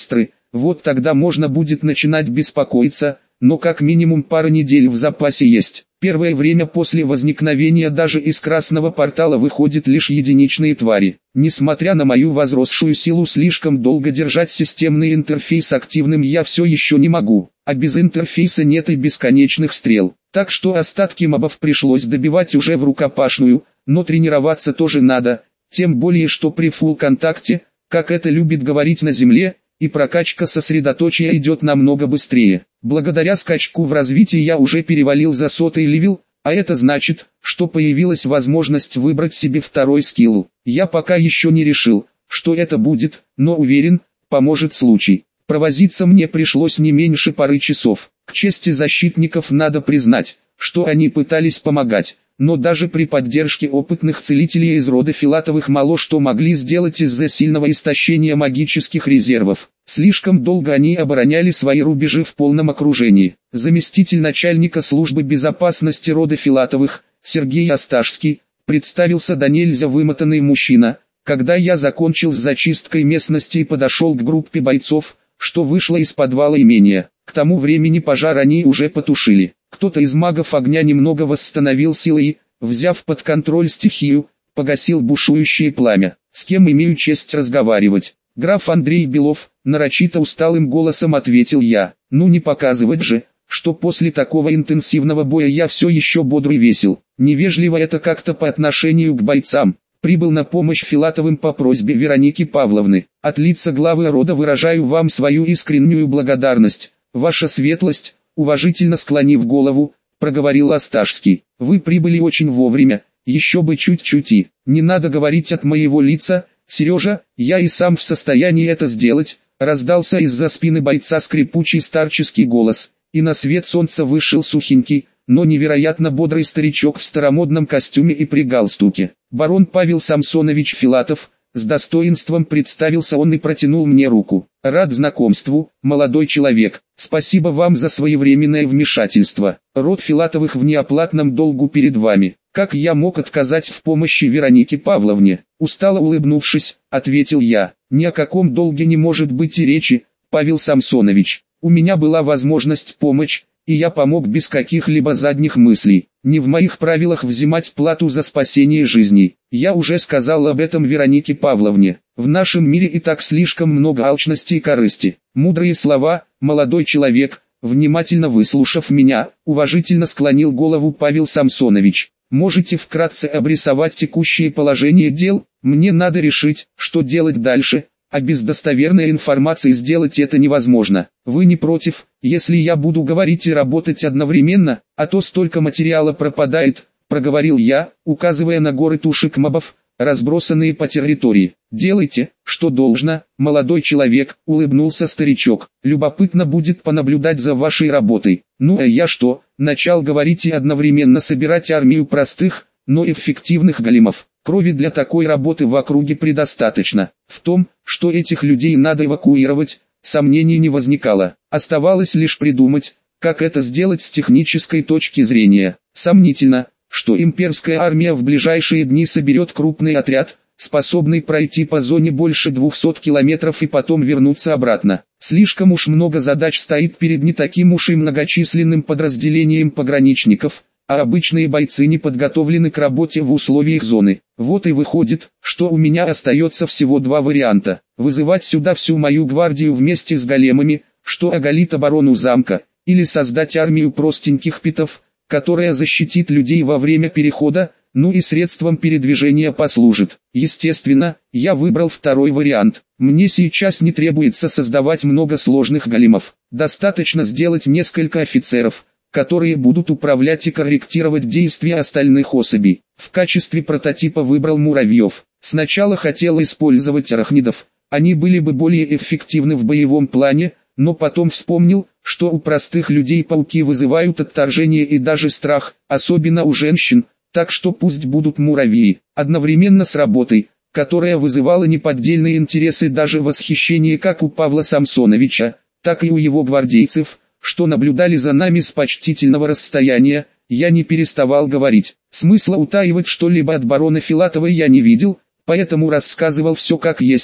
вот тогда можно будет начинать беспокоиться, но как минимум пара недель в запасе есть. Первое время после возникновения даже из красного портала выходят лишь единичные твари. Несмотря на мою возросшую силу, слишком долго держать системный интерфейс активным я все еще не могу, а без интерфейса нет и бесконечных стрел. Так что остатки мобов пришлось добивать уже в рукопашную, но тренироваться тоже надо, тем более что при фулл-контакте, как это любит говорить на земле, и прокачка сосредоточия идет намного быстрее. Благодаря скачку в развитии я уже перевалил за 100-й левел, а это значит, что появилась возможность выбрать себе второй скилл. Я пока еще не решил, что это будет, но уверен, поможет случай. Провозиться мне пришлось не меньше пары часов. К чести защитников надо признать, что они пытались помогать, но даже при поддержке опытных целителей из рода Филатовых мало что могли сделать из-за сильного истощения магических резервов. Слишком долго они обороняли свои рубежи в полном окружении. Заместитель начальника службы безопасности рода Филатовых, Сергей Осташский, представился до нельзя вымотанный мужчина, когда я закончил с зачисткой местности и подошел к группе бойцов, что вышла из подвала имения. К тому времени пожар они уже потушили. Кто-то из магов огня немного восстановил силы и, взяв под контроль стихию, погасил бушующее пламя. С кем имею честь разговаривать? Граф Андрей Белов, нарочито усталым голосом ответил я. Ну не показывать же, что после такого интенсивного боя я все еще бодр и весел. Невежливо это как-то по отношению к бойцам. Прибыл на помощь Филатовым по просьбе Вероники Павловны. От лица главы рода выражаю вам свою искреннюю благодарность. Ваша светлость, уважительно склонив голову, проговорил Осташский. Вы прибыли очень вовремя, еще бы чуть-чуть и. Не надо говорить от моего лица, Сережа, я и сам в состоянии это сделать, раздался из-за спины бойца скрипучий старческий голос, и на свет солнца вышел сухенький, но невероятно бодрый старичок в старомодном костюме и при галстуке. Барон Павел Самсонович Филатов, с достоинством представился он и протянул мне руку. Рад знакомству, молодой человек, спасибо вам за своевременное вмешательство. Род Филатовых в неоплатном долгу перед вами. Как я мог отказать в помощи Веронике Павловне? Устало улыбнувшись, ответил я. Ни о каком долге не может быть и речи, Павел Самсонович. У меня была возможность помочь, и я помог без каких-либо задних мыслей. Не в моих правилах взимать плату за спасение жизней. Я уже сказал об этом Веронике Павловне. В нашем мире и так слишком много алчности и корысти. Мудрые слова, молодой человек, внимательно выслушав меня, уважительно склонил голову Павел Самсонович. Можете вкратце обрисовать текущее положение дел? Мне надо решить, что делать дальше, а без достоверной информации сделать это невозможно. Вы не против, если я буду говорить и работать одновременно, а то столько материала пропадает, проговорил я, указывая на горы тушек мобов, разбросанные по территории. Делайте, что должно, молодой человек, улыбнулся старичок. Любопытно будет понаблюдать за вашей работой. Ну а я что, начал говорить и одновременно собирать армию простых, но эффективных големов. Крови для такой работы в округе предостаточно. В том, что этих людей надо эвакуировать, сомнений не возникало. Оставалось лишь придумать, как это сделать с технической точки зрения. Сомнительно, что имперская армия в ближайшие дни соберет крупный отряд, способный пройти по зоне больше 200 километров и потом вернуться обратно. Слишком уж много задач стоит перед не таким уж и многочисленным подразделением пограничников, а обычные бойцы не подготовлены к работе в условиях зоны. Вот и выходит, что у меня остается всего два варианта. Вызывать сюда всю мою гвардию вместе с големами, что оголит оборону замка, или создать армию простеньких питов, которая защитит людей во время перехода, ну и средством передвижения послужит. Естественно, я выбрал второй вариант. Мне сейчас не требуется создавать много сложных големов. Достаточно сделать несколько офицеров, которые будут управлять и корректировать действия остальных особей. В качестве прототипа выбрал муравьев. Сначала хотел использовать арахнидов, они были бы более эффективны в боевом плане, но потом вспомнил, что у простых людей пауки вызывают отторжение и даже страх, особенно у женщин, так что пусть будут муравьи. Одновременно с работой, которая вызывала неподдельные интересы и даже восхищение как у Павла Самсоновича, так и у его гвардейцев, что наблюдали за нами с почтительного расстояния, я не переставал говорить. Смысла утаивать что-либо от барона Филатова я не видел, поэтому рассказывал все как есть.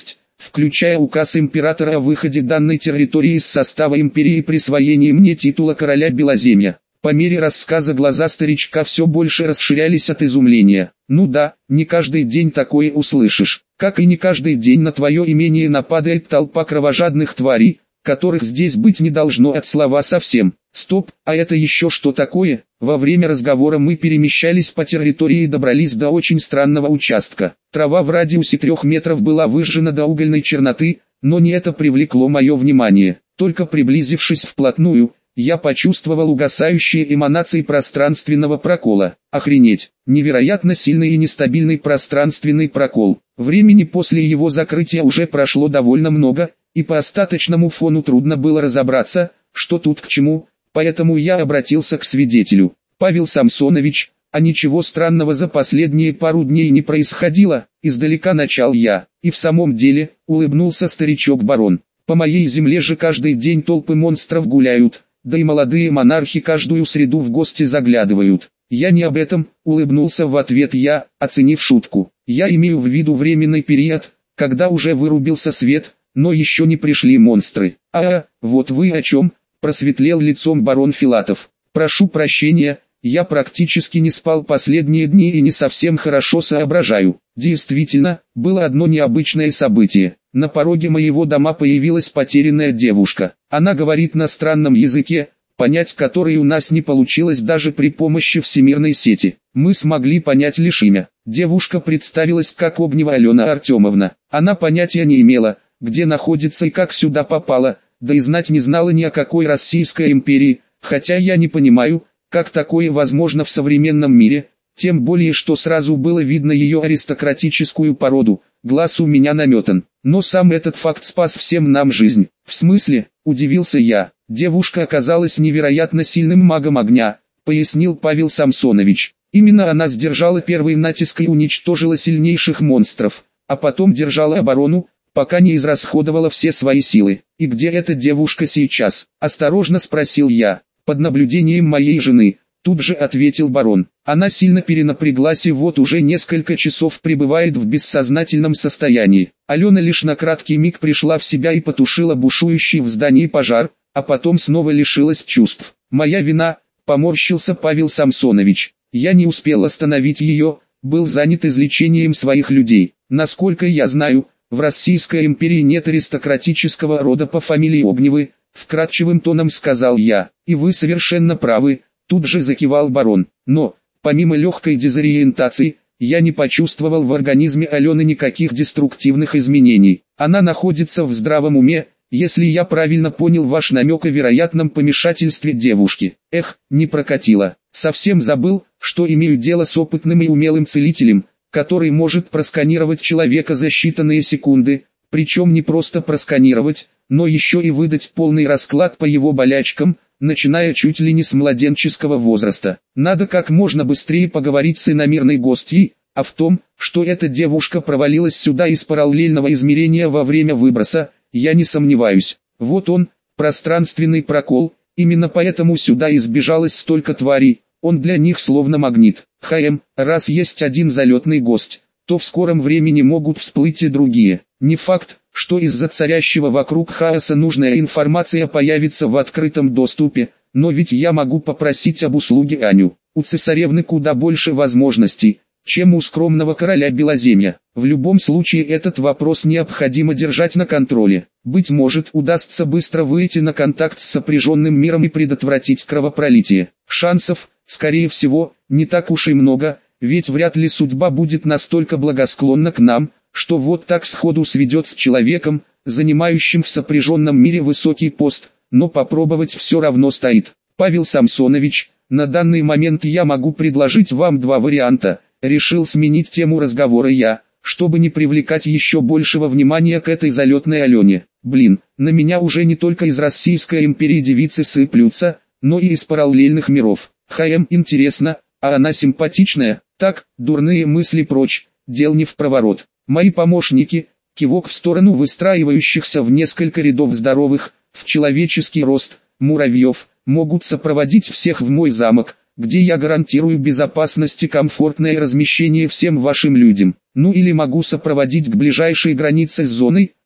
включая указ императора о выходе данной территории из состава империи и присвоении мне титула короля Белоземья. По мере рассказа глаза старичка все больше расширялись от изумления. Ну да, не каждый день такое услышишь, как и не каждый день на твое имение нападает толпа кровожадных тварей, которых здесь быть не должно от слова совсем. Стоп, а это еще что такое? Во время разговора мы перемещались по территории и добрались до очень странного участка. Трава в радиусе 3 метров была выжжена до угольной черноты, но не это привлекло мое внимание. Только приблизившись вплотную, я почувствовал угасающие эманации пространственного прокола. Охренеть, невероятно сильный и нестабильный пространственный прокол. Времени после его закрытия уже прошло довольно много, и по остаточному фону трудно было разобраться, что тут к чему, поэтому я обратился к свидетелю. Павел Самсонович, а ничего странного за последние пару дней не происходило, издалека начал я, и в самом деле, улыбнулся старичок-барон. По моей земле же каждый день толпы монстров гуляют. Да и молодые монархи каждую среду в гости заглядывают. Я не об этом, улыбнулся в ответ я, оценив шутку. Я имею в виду временный период, когда уже вырубился свет, но еще не пришли монстры. Вот вы о чем, просветлел лицом барон Филатов. Прошу прощения, я практически не спал последние дни и не совсем хорошо соображаю. Действительно, было одно необычное событие. На пороге моего дома появилась потерянная девушка. Она говорит на странном языке, понять который у нас не получилось даже при помощи всемирной сети. Мы смогли понять лишь имя. Девушка представилась как Огнева Алена Артемовна. Она понятия не имела, где находится и как сюда попала, да и знать не знала ни о какой Российской империи, хотя я не понимаю, как такое возможно в современном мире, тем более что сразу было видно ее аристократическую породу, глаз у меня наметан. Но сам этот факт спас всем нам жизнь. В смысле, удивился я, девушка оказалась невероятно сильным магом огня, пояснил Павел Самсонович. Именно она сдержала первый натиск и уничтожила сильнейших монстров, а потом держала оборону, пока не израсходовала все свои силы. И где эта девушка сейчас? Осторожно спросил я. Под наблюдением моей жены, тут же ответил барон. Она сильно перенапряглась и вот уже несколько часов пребывает в бессознательном состоянии. Алена лишь на краткий миг пришла в себя и потушила бушующий в здании пожар, а потом снова лишилась чувств. Моя вина, поморщился Павел Самсонович. Я не успел остановить ее, был занят излечением своих людей. Насколько я знаю, в Российской империи нет аристократического рода по фамилии Огневы, вкратчивым тоном сказал я. И вы совершенно правы, тут же закивал барон. Но, помимо легкой дезориентации, я не почувствовал в организме Алены никаких деструктивных изменений. Она находится в здравом уме, если я правильно понял ваш намек о вероятном помешательстве девушки. Эх, не прокатило. Совсем забыл, что имею дело с опытным и умелым целителем, который может просканировать человека за считанные секунды, причем не просто просканировать, но еще и выдать полный расклад по его болячкам, начиная чуть ли не с младенческого возраста. Надо как можно быстрее поговорить с иномирной гостьей, а в том, что эта девушка провалилась сюда из параллельного измерения во время выброса, я не сомневаюсь. Вот он, пространственный прокол, именно поэтому сюда избежалось столько тварей, он для них словно магнит. Раз есть один залетный гость, то в скором времени могут всплыть и другие. Не факт, что из-за царящего вокруг хаоса нужная информация появится в открытом доступе, но ведь я могу попросить об услуге Аню. У цесаревны куда больше возможностей, чем у скромного короля Белоземья. В любом случае этот вопрос необходимо держать на контроле. Быть может, удастся быстро выйти на контакт с сопряженным миром и предотвратить кровопролитие. Шансов, скорее всего, не так уж и много, ведь вряд ли судьба будет настолько благосклонна к нам, что вот так сходу сведет с человеком, занимающим в сопряженном мире высокий пост, но попробовать все равно стоит. Павел Самсонович, на данный момент я могу предложить вам два варианта. Решил сменить тему разговора я, чтобы не привлекать еще большего внимания к этой залетной Алене. Блин, на меня уже не только из Российской империи девицы сыплются, но и из параллельных миров. Интересно, а она симпатичная? Так, дурные мысли прочь, дел не в проворот. Мои помощники, кивок в сторону выстраивающихся в несколько рядов здоровых, в человеческий рост, муравьев, могут сопроводить всех в мой замок, где я гарантирую безопасность и комфортное размещение всем вашим людям. Ну или могу сопроводить к ближайшей границе с зоной,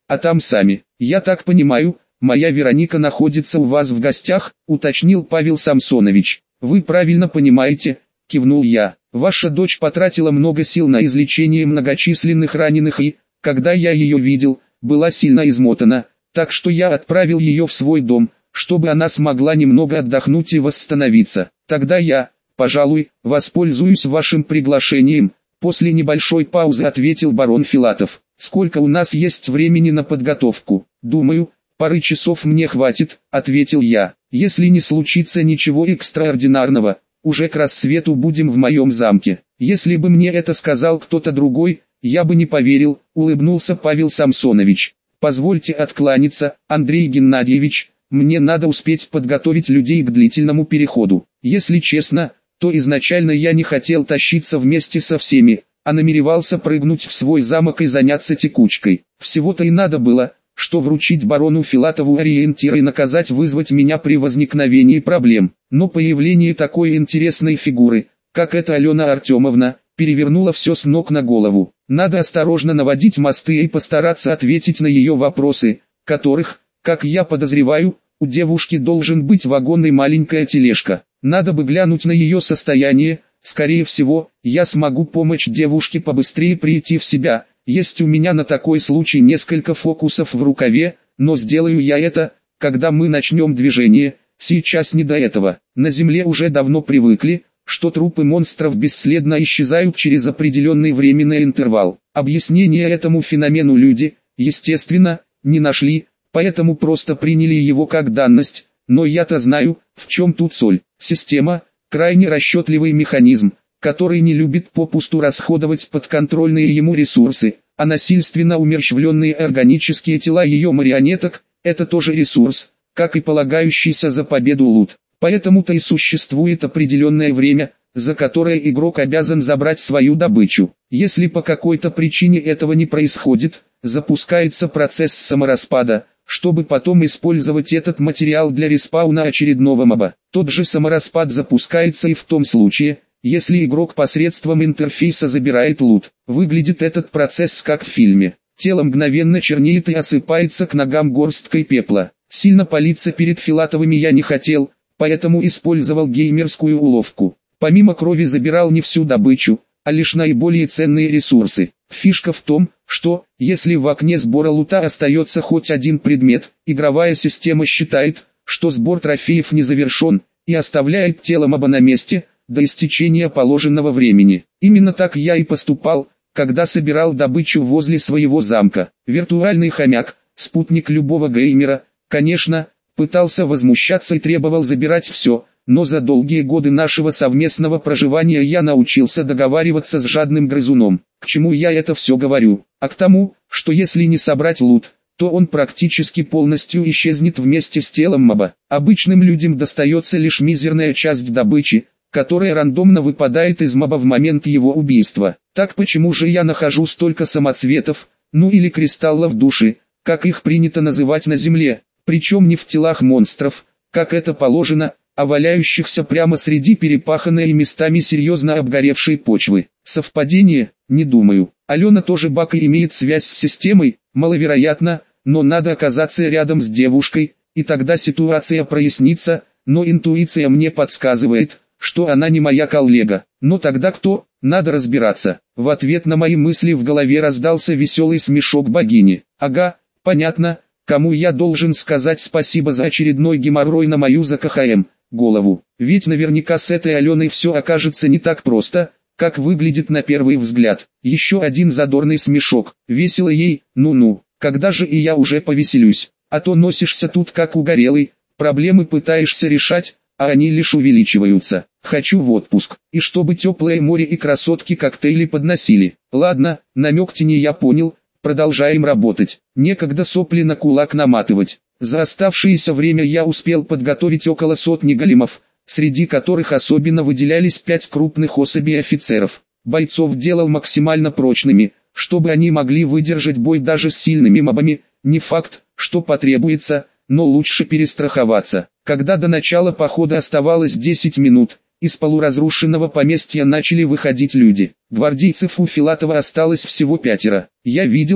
а там сами. Я так понимаю, моя Вероника находится у вас в гостях, уточнил Павел Самсонович. Вы правильно понимаете, кивнул я. Ваша дочь потратила много сил на излечение многочисленных раненых и, когда я ее видел, была сильно измотана, так что я отправил ее в свой дом, чтобы она смогла немного отдохнуть и восстановиться. Тогда я, пожалуй, воспользуюсь вашим приглашением. После небольшой паузы ответил барон Филатов. Сколько у нас есть времени на подготовку? Думаю, пары часов мне хватит, ответил я. Если не случится ничего экстраординарного, уже к рассвету будем в моем замке. Если бы мне это сказал кто-то другой, я бы не поверил, улыбнулся Павел Самсонович. Позвольте откланяться, Андрей Геннадьевич, мне надо успеть подготовить людей к длительному переходу. Если честно, то изначально я не хотел тащиться вместе со всеми, а намеревался прыгнуть в свой замок и заняться текучкой. Всего-то и надо было, что вручить барону Филатову ориентир и наказать вызвать меня при возникновении проблем. Но появление такой интересной фигуры, как эта Алена Артемовна, перевернуло все с ног на голову. Надо осторожно наводить мосты и постараться ответить на ее вопросы, которых, как я подозреваю, у девушки должен быть вагон и маленькая тележка. Надо бы глянуть на ее состояние, скорее всего, я смогу помочь девушке побыстрее прийти в себя. Есть у меня на такой случай несколько фокусов в рукаве, но сделаю я это, когда мы начнем движение, сейчас не до этого. На земле уже давно привыкли, что трупы монстров бесследно исчезают через определенный временный интервал. Объяснение этому феномену люди, естественно, не нашли, поэтому просто приняли его как данность, но я-то знаю, в чем тут соль. Система – крайне расчетливый механизм, который не любит попусту расходовать подконтрольные ему ресурсы, а насильственно умерщвленные органические тела ее марионеток – это тоже ресурс, как и полагающийся за победу лут. Поэтому-то и существует определенное время, за которое игрок обязан забрать свою добычу. Если по какой-то причине этого не происходит, запускается процесс самораспада, чтобы потом использовать этот материал для респауна очередного моба. Тот же самораспад запускается и в том случае, если игрок посредством интерфейса забирает лут. Выглядит этот процесс как в фильме. Тело мгновенно чернеет и осыпается к ногам горсткой пепла. Сильно палиться перед Филатовыми я не хотел, поэтому использовал геймерскую уловку. Помимо крови забирал не всю добычу, а лишь наиболее ценные ресурсы. Фишка в том, что, если в окне сбора лута остается хоть один предмет, игровая система считает, что сбор трофеев не завершен, и оставляет тело моба на месте, до истечения положенного времени. Именно так я и поступал, когда собирал добычу возле своего замка. Виртуальный хомяк, спутник любого геймера, конечно, пытался возмущаться и требовал забирать все, но за долгие годы нашего совместного проживания я научился договариваться с жадным грызуном. К чему я это все говорю? А к тому, что если не собрать лут, то он практически полностью исчезнет вместе с телом моба. Обычным людям достается лишь мизерная часть добычи, которая рандомно выпадает из моба в момент его убийства. Так почему же я нахожу столько самоцветов, ну или кристаллов души, как их принято называть на земле, причем не в телах монстров, как это положено, а валяющихся прямо среди перепаханной и местами серьезно обгоревшей почвы. Совпадение? Не думаю. Алена тоже бака имеет связь с системой, маловероятно, но надо оказаться рядом с девушкой, и тогда ситуация прояснится, но интуиция мне подсказывает, что она не моя коллега. Но тогда кто? Надо разбираться. В ответ на мои мысли в голове раздался веселый смешок богини. Ага, понятно, кому я должен сказать спасибо за очередной геморрой на мою ЗКХМ голову. Ведь наверняка с этой Аленой все окажется не так просто, как выглядит на первый взгляд. Еще один задорный смешок. Весело ей, ну-ну, когда же и я уже повеселюсь. А то носишься тут как угорелый, проблемы пытаешься решать, а они лишь увеличиваются. Хочу в отпуск, и чтобы теплое море и красотки коктейли подносили. Ладно, намек тени я понял, продолжаем работать. Некогда сопли на кулак наматывать. За оставшееся время я успел подготовить около сотни големов, среди которых особенно выделялись 5 крупных особей офицеров. Бойцов делал максимально прочными, чтобы они могли выдержать бой даже с сильными мобами. Не факт, что потребуется, но лучше перестраховаться. Когда до начала похода оставалось 10 минут, из полуразрушенного поместья начали выходить люди. Гвардейцев у Филатова осталось всего 5. Я видел,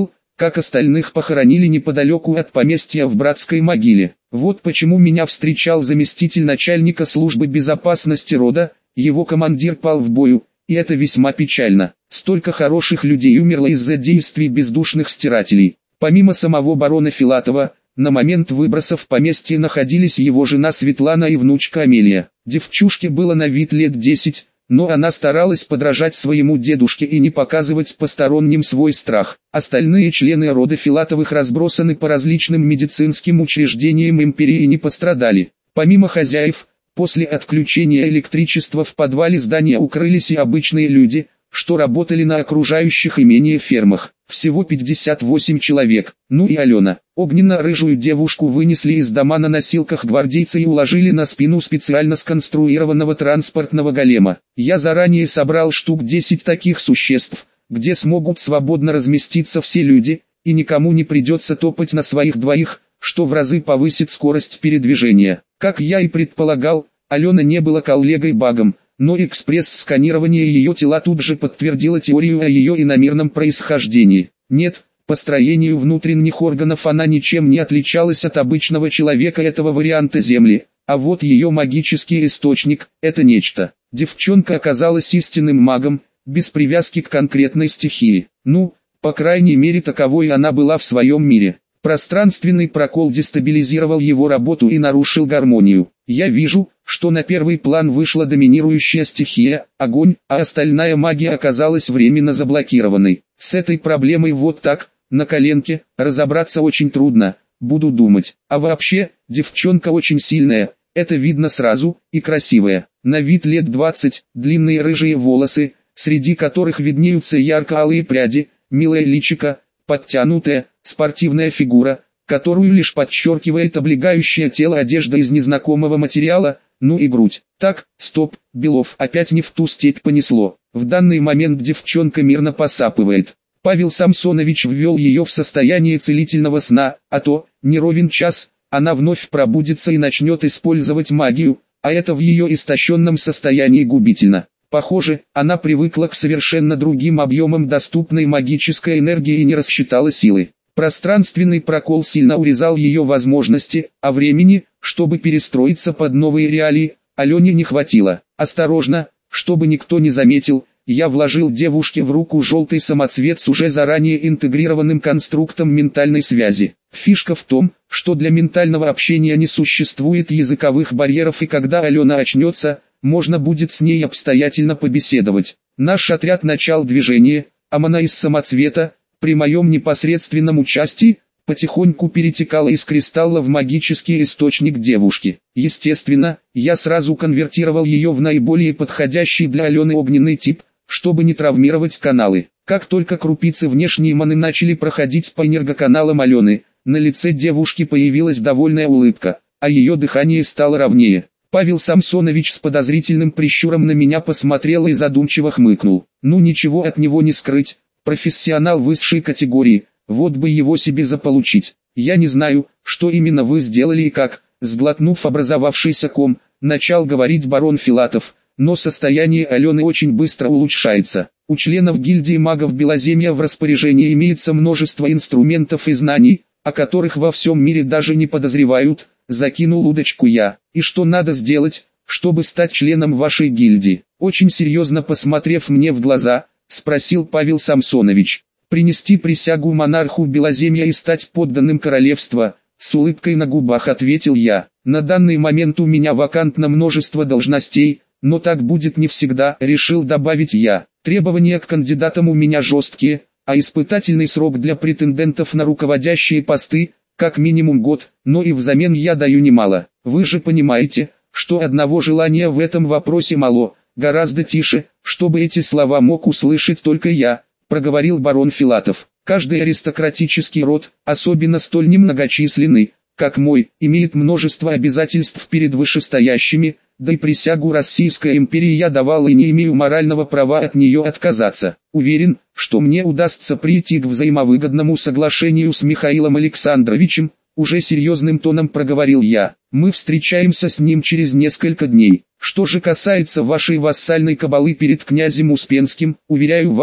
как остальных похоронили неподалеку от поместья в братской могиле. Вот почему меня встречал заместитель начальника службы безопасности рода, его командир пал в бою, и это весьма печально. Столько хороших людей умерло из-за действий бездушных стирателей. Помимо самого барона Филатова, на момент выброса в поместье находились его жена Светлана и внучка Амелия. Девчушке было на вид лет 10, но она старалась подражать своему дедушке и не показывать посторонним свой страх. Остальные члены рода Филатовых разбросаны по различным медицинским учреждениям империи и не пострадали. Помимо хозяев, после отключения электричества в подвале здания укрылись и обычные люди, что работали на окружающих имение фермах. Всего 58 человек. Ну и Алена. Огненно-рыжую девушку вынесли из дома на носилках гвардейцы и уложили на спину специально сконструированного транспортного голема. Я заранее собрал штук 10 таких существ, где смогут свободно разместиться все люди, и никому не придется топать на своих двоих, что в разы повысит скорость передвижения. Как я и предполагал, Алена не была коллегой-багом, но экспресс-сканирование ее тела тут же подтвердило теорию о ее иномирном происхождении. Нет, по строению внутренних органов она ничем не отличалась от обычного человека этого варианта Земли, а вот ее магический источник – это нечто. Девчонка оказалась истинным магом, без привязки к конкретной стихии. Ну, по крайней мере таковой она была в своем мире. Пространственный прокол дестабилизировал его работу и нарушил гармонию. Я вижу, что на первый план вышла доминирующая стихия – огонь, а остальная магия оказалась временно заблокированной. С этой проблемой вот так, на коленке, разобраться очень трудно, буду думать. А вообще, девчонка очень сильная, это видно сразу, и красивая. На вид лет 20, длинные рыжие волосы, среди которых виднеются ярко-алые пряди, милое личико, подтянутая, спортивная фигура, которую лишь подчеркивает облегающее тело одежда из незнакомого материала, ну и грудь. Так, стоп, Белов опять не в ту степь понесло. В данный момент девчонка мирно посапывает. Павел Самсонович ввел ее в состояние целительного сна, а то, не ровен час, она вновь пробудится и начнет использовать магию, а это в ее истощенном состоянии губительно. Похоже, она привыкла к совершенно другим объемам доступной магической энергии и не рассчитала силы. Пространственный прокол сильно урезал ее возможности, а времени, чтобы перестроиться под новые реалии, Алене не хватило. Осторожно, чтобы никто не заметил, я вложил девушке в руку желтый самоцвет с уже заранее интегрированным конструктом ментальной связи. Фишка в том, что для ментального общения не существует языковых барьеров, и когда Алена очнется, можно будет с ней обстоятельно побеседовать. Наш отряд начал движение, а мана из самоцвета, при моем непосредственном участии, потихоньку перетекала из кристалла в магический источник девушки. Естественно, я сразу конвертировал ее в наиболее подходящий для Алены огненный тип, чтобы не травмировать каналы. Как только крупицы внешней маны начали проходить по энергоканалам Алены, на лице девушки появилась довольная улыбка, а ее дыхание стало ровнее. Павел Самсонович с подозрительным прищуром на меня посмотрел и задумчиво хмыкнул. Ну ничего от него не скрыть, профессионал высшей категории, вот бы его себе заполучить. Я не знаю, что именно вы сделали и как, сглотнув образовавшийся ком, начал говорить барон Филатов, но состояние Алены очень быстро улучшается. У членов гильдии магов Белоземья в распоряжении имеется множество инструментов и знаний, о которых во всем мире даже не подозревают, закинул удочку я. И что надо сделать, чтобы стать членом вашей гильдии? Очень серьезно посмотрев мне в глаза, спросил Павел Самсонович. Принести присягу монарху Белоземья и стать подданным королевства, с улыбкой на губах ответил я. На данный момент у меня вакантно множество должностей, но так будет не всегда, решил добавить я. Требования к кандидатам у меня жесткие, а испытательный срок для претендентов на руководящие посты, как минимум год, но и взамен я даю немало. Вы же понимаете, что одного желания в этом вопросе мало, гораздо тише, чтобы эти слова мог услышать только я, проговорил барон Филатов. Каждый аристократический род, особенно столь немногочисленный, как мой, имеет множество обязательств перед вышестоящими, да и присягу Российской империи я давал и не имею морального права от нее отказаться. Уверен, что мне удастся прийти к взаимовыгодному соглашению с Михаилом Александровичем, уже серьезным тоном проговорил я. Мы встречаемся с ним через несколько дней. Что же касается вашей вассальной кабалы перед князем Успенским, уверяю вас,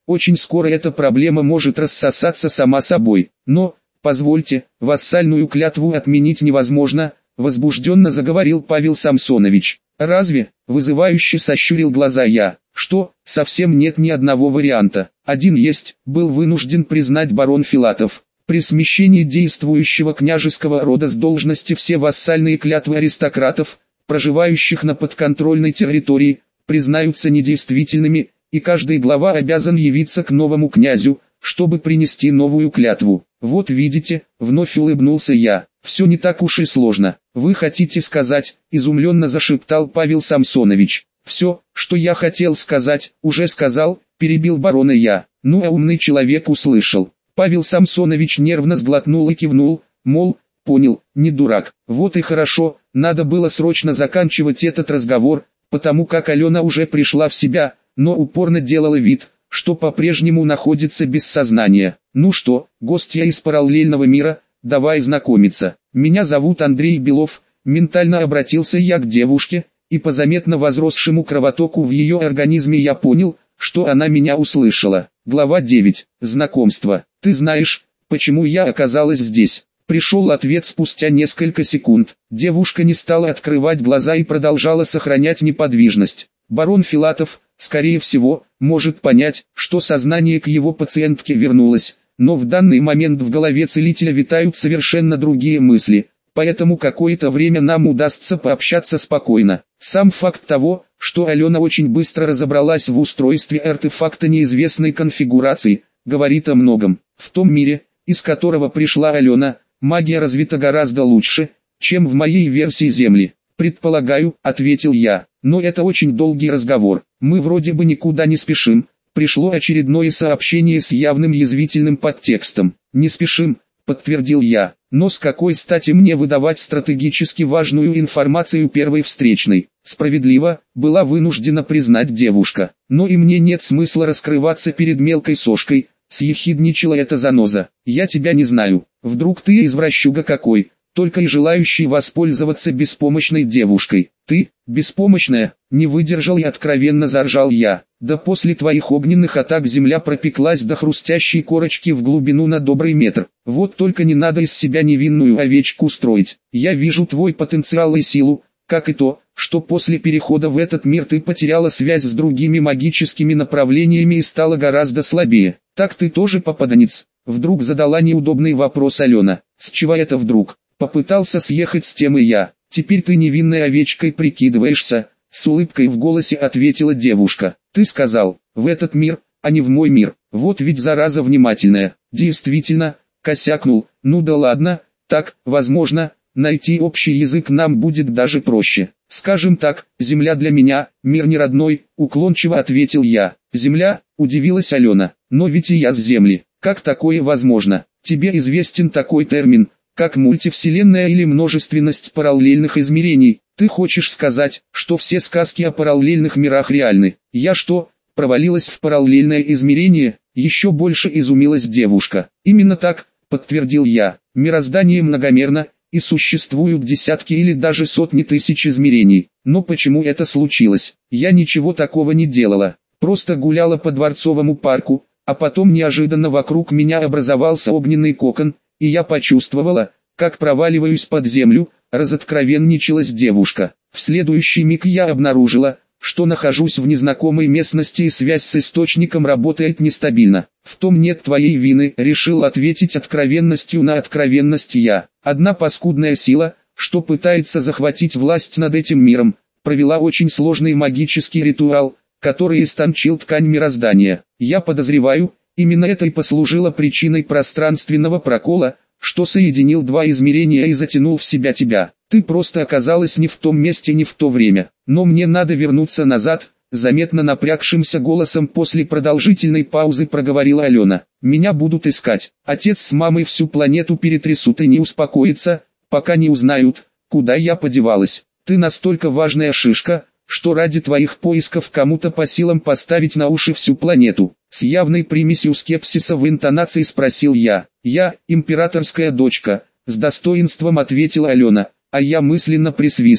очень скоро эта проблема может рассосаться сама собой. Но, позвольте, вассальную клятву отменить невозможно, возбужденно заговорил Павел Самсонович. Разве? Вызывающе сощурил глаза я. Что, совсем нет ни одного варианта. Один есть, был вынужден признать барон Филатов. При смещении действующего княжеского рода с должности все вассальные клятвы аристократов, проживающих на подконтрольной территории, признаются недействительными, и каждый глава обязан явиться к новому князю, чтобы принести новую клятву. Вот видите, вновь улыбнулся я. Все не так уж и сложно. Вы хотите сказать, изумленно зашептал Павел Самсонович. Все, что я хотел сказать, уже сказал, перебил барона я. Ну а умный человек услышал. Павел Самсонович нервно сглотнул и кивнул, мол, понял, не дурак. Вот и хорошо, надо было срочно заканчивать этот разговор, потому как Алена уже пришла в себя, но упорно делала вид, что по-прежнему находится без сознания. Ну что, гостья из параллельного мира, давай знакомиться. Меня зовут Андрей Белов, ментально обратился я к девушке, и по заметно возросшему кровотоку в ее организме я понял, что она меня услышала. Глава 9. Знакомство. Ты знаешь, почему я оказалась здесь? Пришел ответ спустя несколько секунд. Девушка не стала открывать глаза и продолжала сохранять неподвижность. Барон Филатов, скорее всего, может понять, что сознание к его пациентке вернулось, но в данный момент в голове целителя витают совершенно другие мысли, поэтому какое-то время нам удастся пообщаться спокойно. Сам факт того, что Алена очень быстро разобралась в устройстве артефакта неизвестной конфигурации, говорит о многом. В том мире, из которого пришла Алена, магия развита гораздо лучше, чем в моей версии Земли. Предполагаю, ответил я, но это очень долгий разговор. Мы вроде бы никуда не спешим. Пришло очередное сообщение с явным язвительным подтекстом. Не спешим, подтвердил я, но с какой стати мне выдавать стратегически важную информацию первой встречной? Справедливо, была вынуждена признать девушка. Но и мне нет смысла раскрываться перед мелкой сошкой, съехидничала эта заноза. Я тебя не знаю, вдруг ты извращуга какой, только и желающий воспользоваться беспомощной девушкой. Ты, беспомощная, не выдержал и откровенно заржал я. Да после твоих огненных атак земля пропеклась до хрустящей корочки в глубину на добрый метр. Вот только не надо из себя невинную овечку строить. Я вижу твой потенциал и силу, как и то, что после перехода в этот мир ты потеряла связь с другими магическими направлениями и стала гораздо слабее. Так ты тоже попаданец? Вдруг задала неудобный вопрос Алена. С чего это вдруг? Попытался съехать с темы я. Теперь ты невинной овечкой прикидываешься, с улыбкой в голосе ответила девушка. Ты сказал, в этот мир, а не в мой мир. Вот ведь зараза внимательная. Действительно, косякнул. Ну да ладно, так, возможно, найти общий язык нам будет даже проще. Скажем так, земля для меня, мир не родной, уклончиво ответил я. Земля, удивилась Алена, но ведь и я с земли. Как такое возможно? Тебе известен такой термин, как мультивселенная или множественность параллельных измерений. Ты хочешь сказать, что все сказки о параллельных мирах реальны? Я что, провалилась в параллельное измерение? Еще больше изумилась девушка. Именно так, подтвердил я. Мироздание многомерно, и существуют десятки или даже сотни тысяч измерений. Но почему это случилось? Я ничего такого не делала. Просто гуляла по Дворцовому парку, а потом неожиданно вокруг меня образовался огненный кокон, и я почувствовала, как проваливаюсь под землю, разоткровенничалась девушка. В следующий миг я обнаружила, что нахожусь в незнакомой местности и связь с источником работает нестабильно. В том нет твоей вины, решил ответить откровенностью на откровенность я. Одна паскудная сила, что пытается захватить власть над этим миром, провела очень сложный магический ритуал, который истончил ткань мироздания. Я подозреваю, именно это и послужило причиной пространственного прокола, что соединил два измерения и затянул в себя тебя. Ты просто оказалась не в том месте, не в то время. Но мне надо вернуться назад, заметно напрягшимся голосом после продолжительной паузы проговорила Алена. Меня будут искать. Отец с мамой всю планету перетрясут и не успокоятся, пока не узнают, куда я подевалась. Ты настолько важная шишка, что ради твоих поисков кому-то по силам поставить на уши всю планету. С явной примесью скепсиса в интонации спросил я. Я, императорская дочка, с достоинством ответила Алена, а я мысленно присвистнул.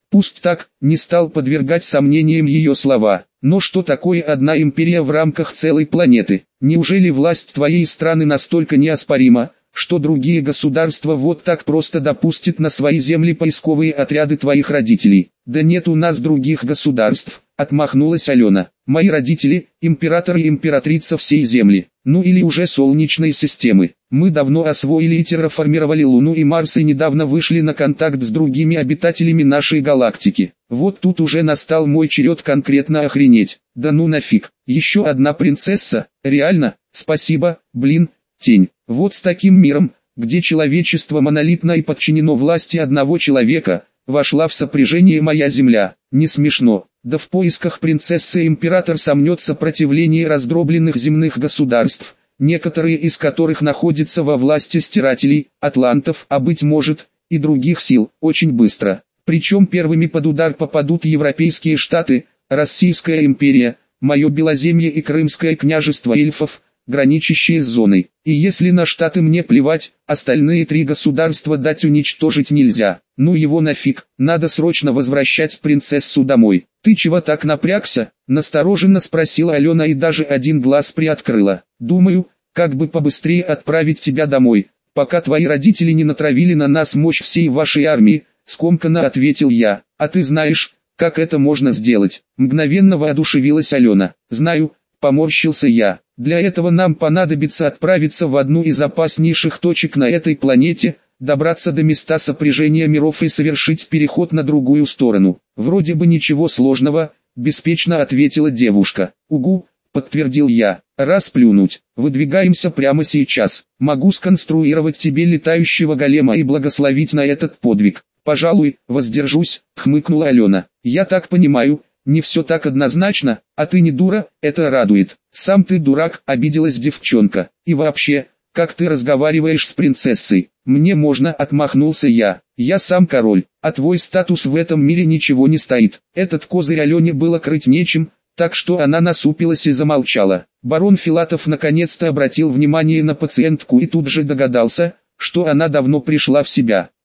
Пусть так, не стал подвергать сомнениям ее слова. Но что такое одна империя в рамках целой планеты? Неужели власть твоей страны настолько неоспорима, что другие государства вот так просто допустят на свои земли поисковые отряды твоих родителей? Да нет у нас других государств, отмахнулась Алена. Мои родители – император и императрица всей земли, ну или уже Солнечной системы. Мы давно освоили и терраформировали Луну и Марс и недавно вышли на контакт с другими обитателями нашей галактики. Вот тут уже настал мой черед конкретно охренеть. Да ну нафиг, еще одна принцесса, реально, спасибо, блин, тень. Вот с таким миром, где человечество монолитно и подчинено власти одного человека, вошла в сопряжение моя земля. Не смешно. Да в поисках принцессы император сомнет сопротивление раздробленных земных государств, некоторые из которых находятся во власти стирателей, атлантов, а быть может, и других сил, очень быстро. Причем первыми под удар попадут европейские штаты, Российская империя, мое Белоземье и Крымское княжество эльфов, граничащие с зоной. И если на штаты мне плевать, остальные три государства дать уничтожить нельзя. Ну его нафиг, надо срочно возвращать принцессу домой. Ты чего так напрягся? Настороженно спросила Алена и даже один глаз приоткрыла. Думаю, как бы побыстрее отправить тебя домой, пока твои родители не натравили на нас мощь всей вашей армии, скомканно ответил я. А ты знаешь, как это можно сделать? Мгновенно воодушевилась Алена. Знаю, поморщился я. Для этого нам понадобится отправиться в одну из опаснейших точек на этой планете, добраться до места сопряжения миров и совершить переход на другую сторону. Вроде бы ничего сложного, беспечно ответила девушка. Угу, подтвердил я. Расплюнуть. Выдвигаемся прямо сейчас. Могу сконструировать тебе летающего голема и благословить на этот подвиг. Пожалуй, воздержусь, хмыкнула Алена. Я так понимаю, не все так однозначно, а ты не дура, это радует. Сам ты дурак, обиделась девчонка. И вообще, как ты разговариваешь с принцессой? Мне можно, отмахнулся я. Я сам король, а твой статус в этом мире ничего не стоит. Этот козырь Алене было крыть нечем, так что она насупилась и замолчала. Барон Филатов наконец-то обратил внимание на пациентку и тут же догадался, что она давно пришла в себя.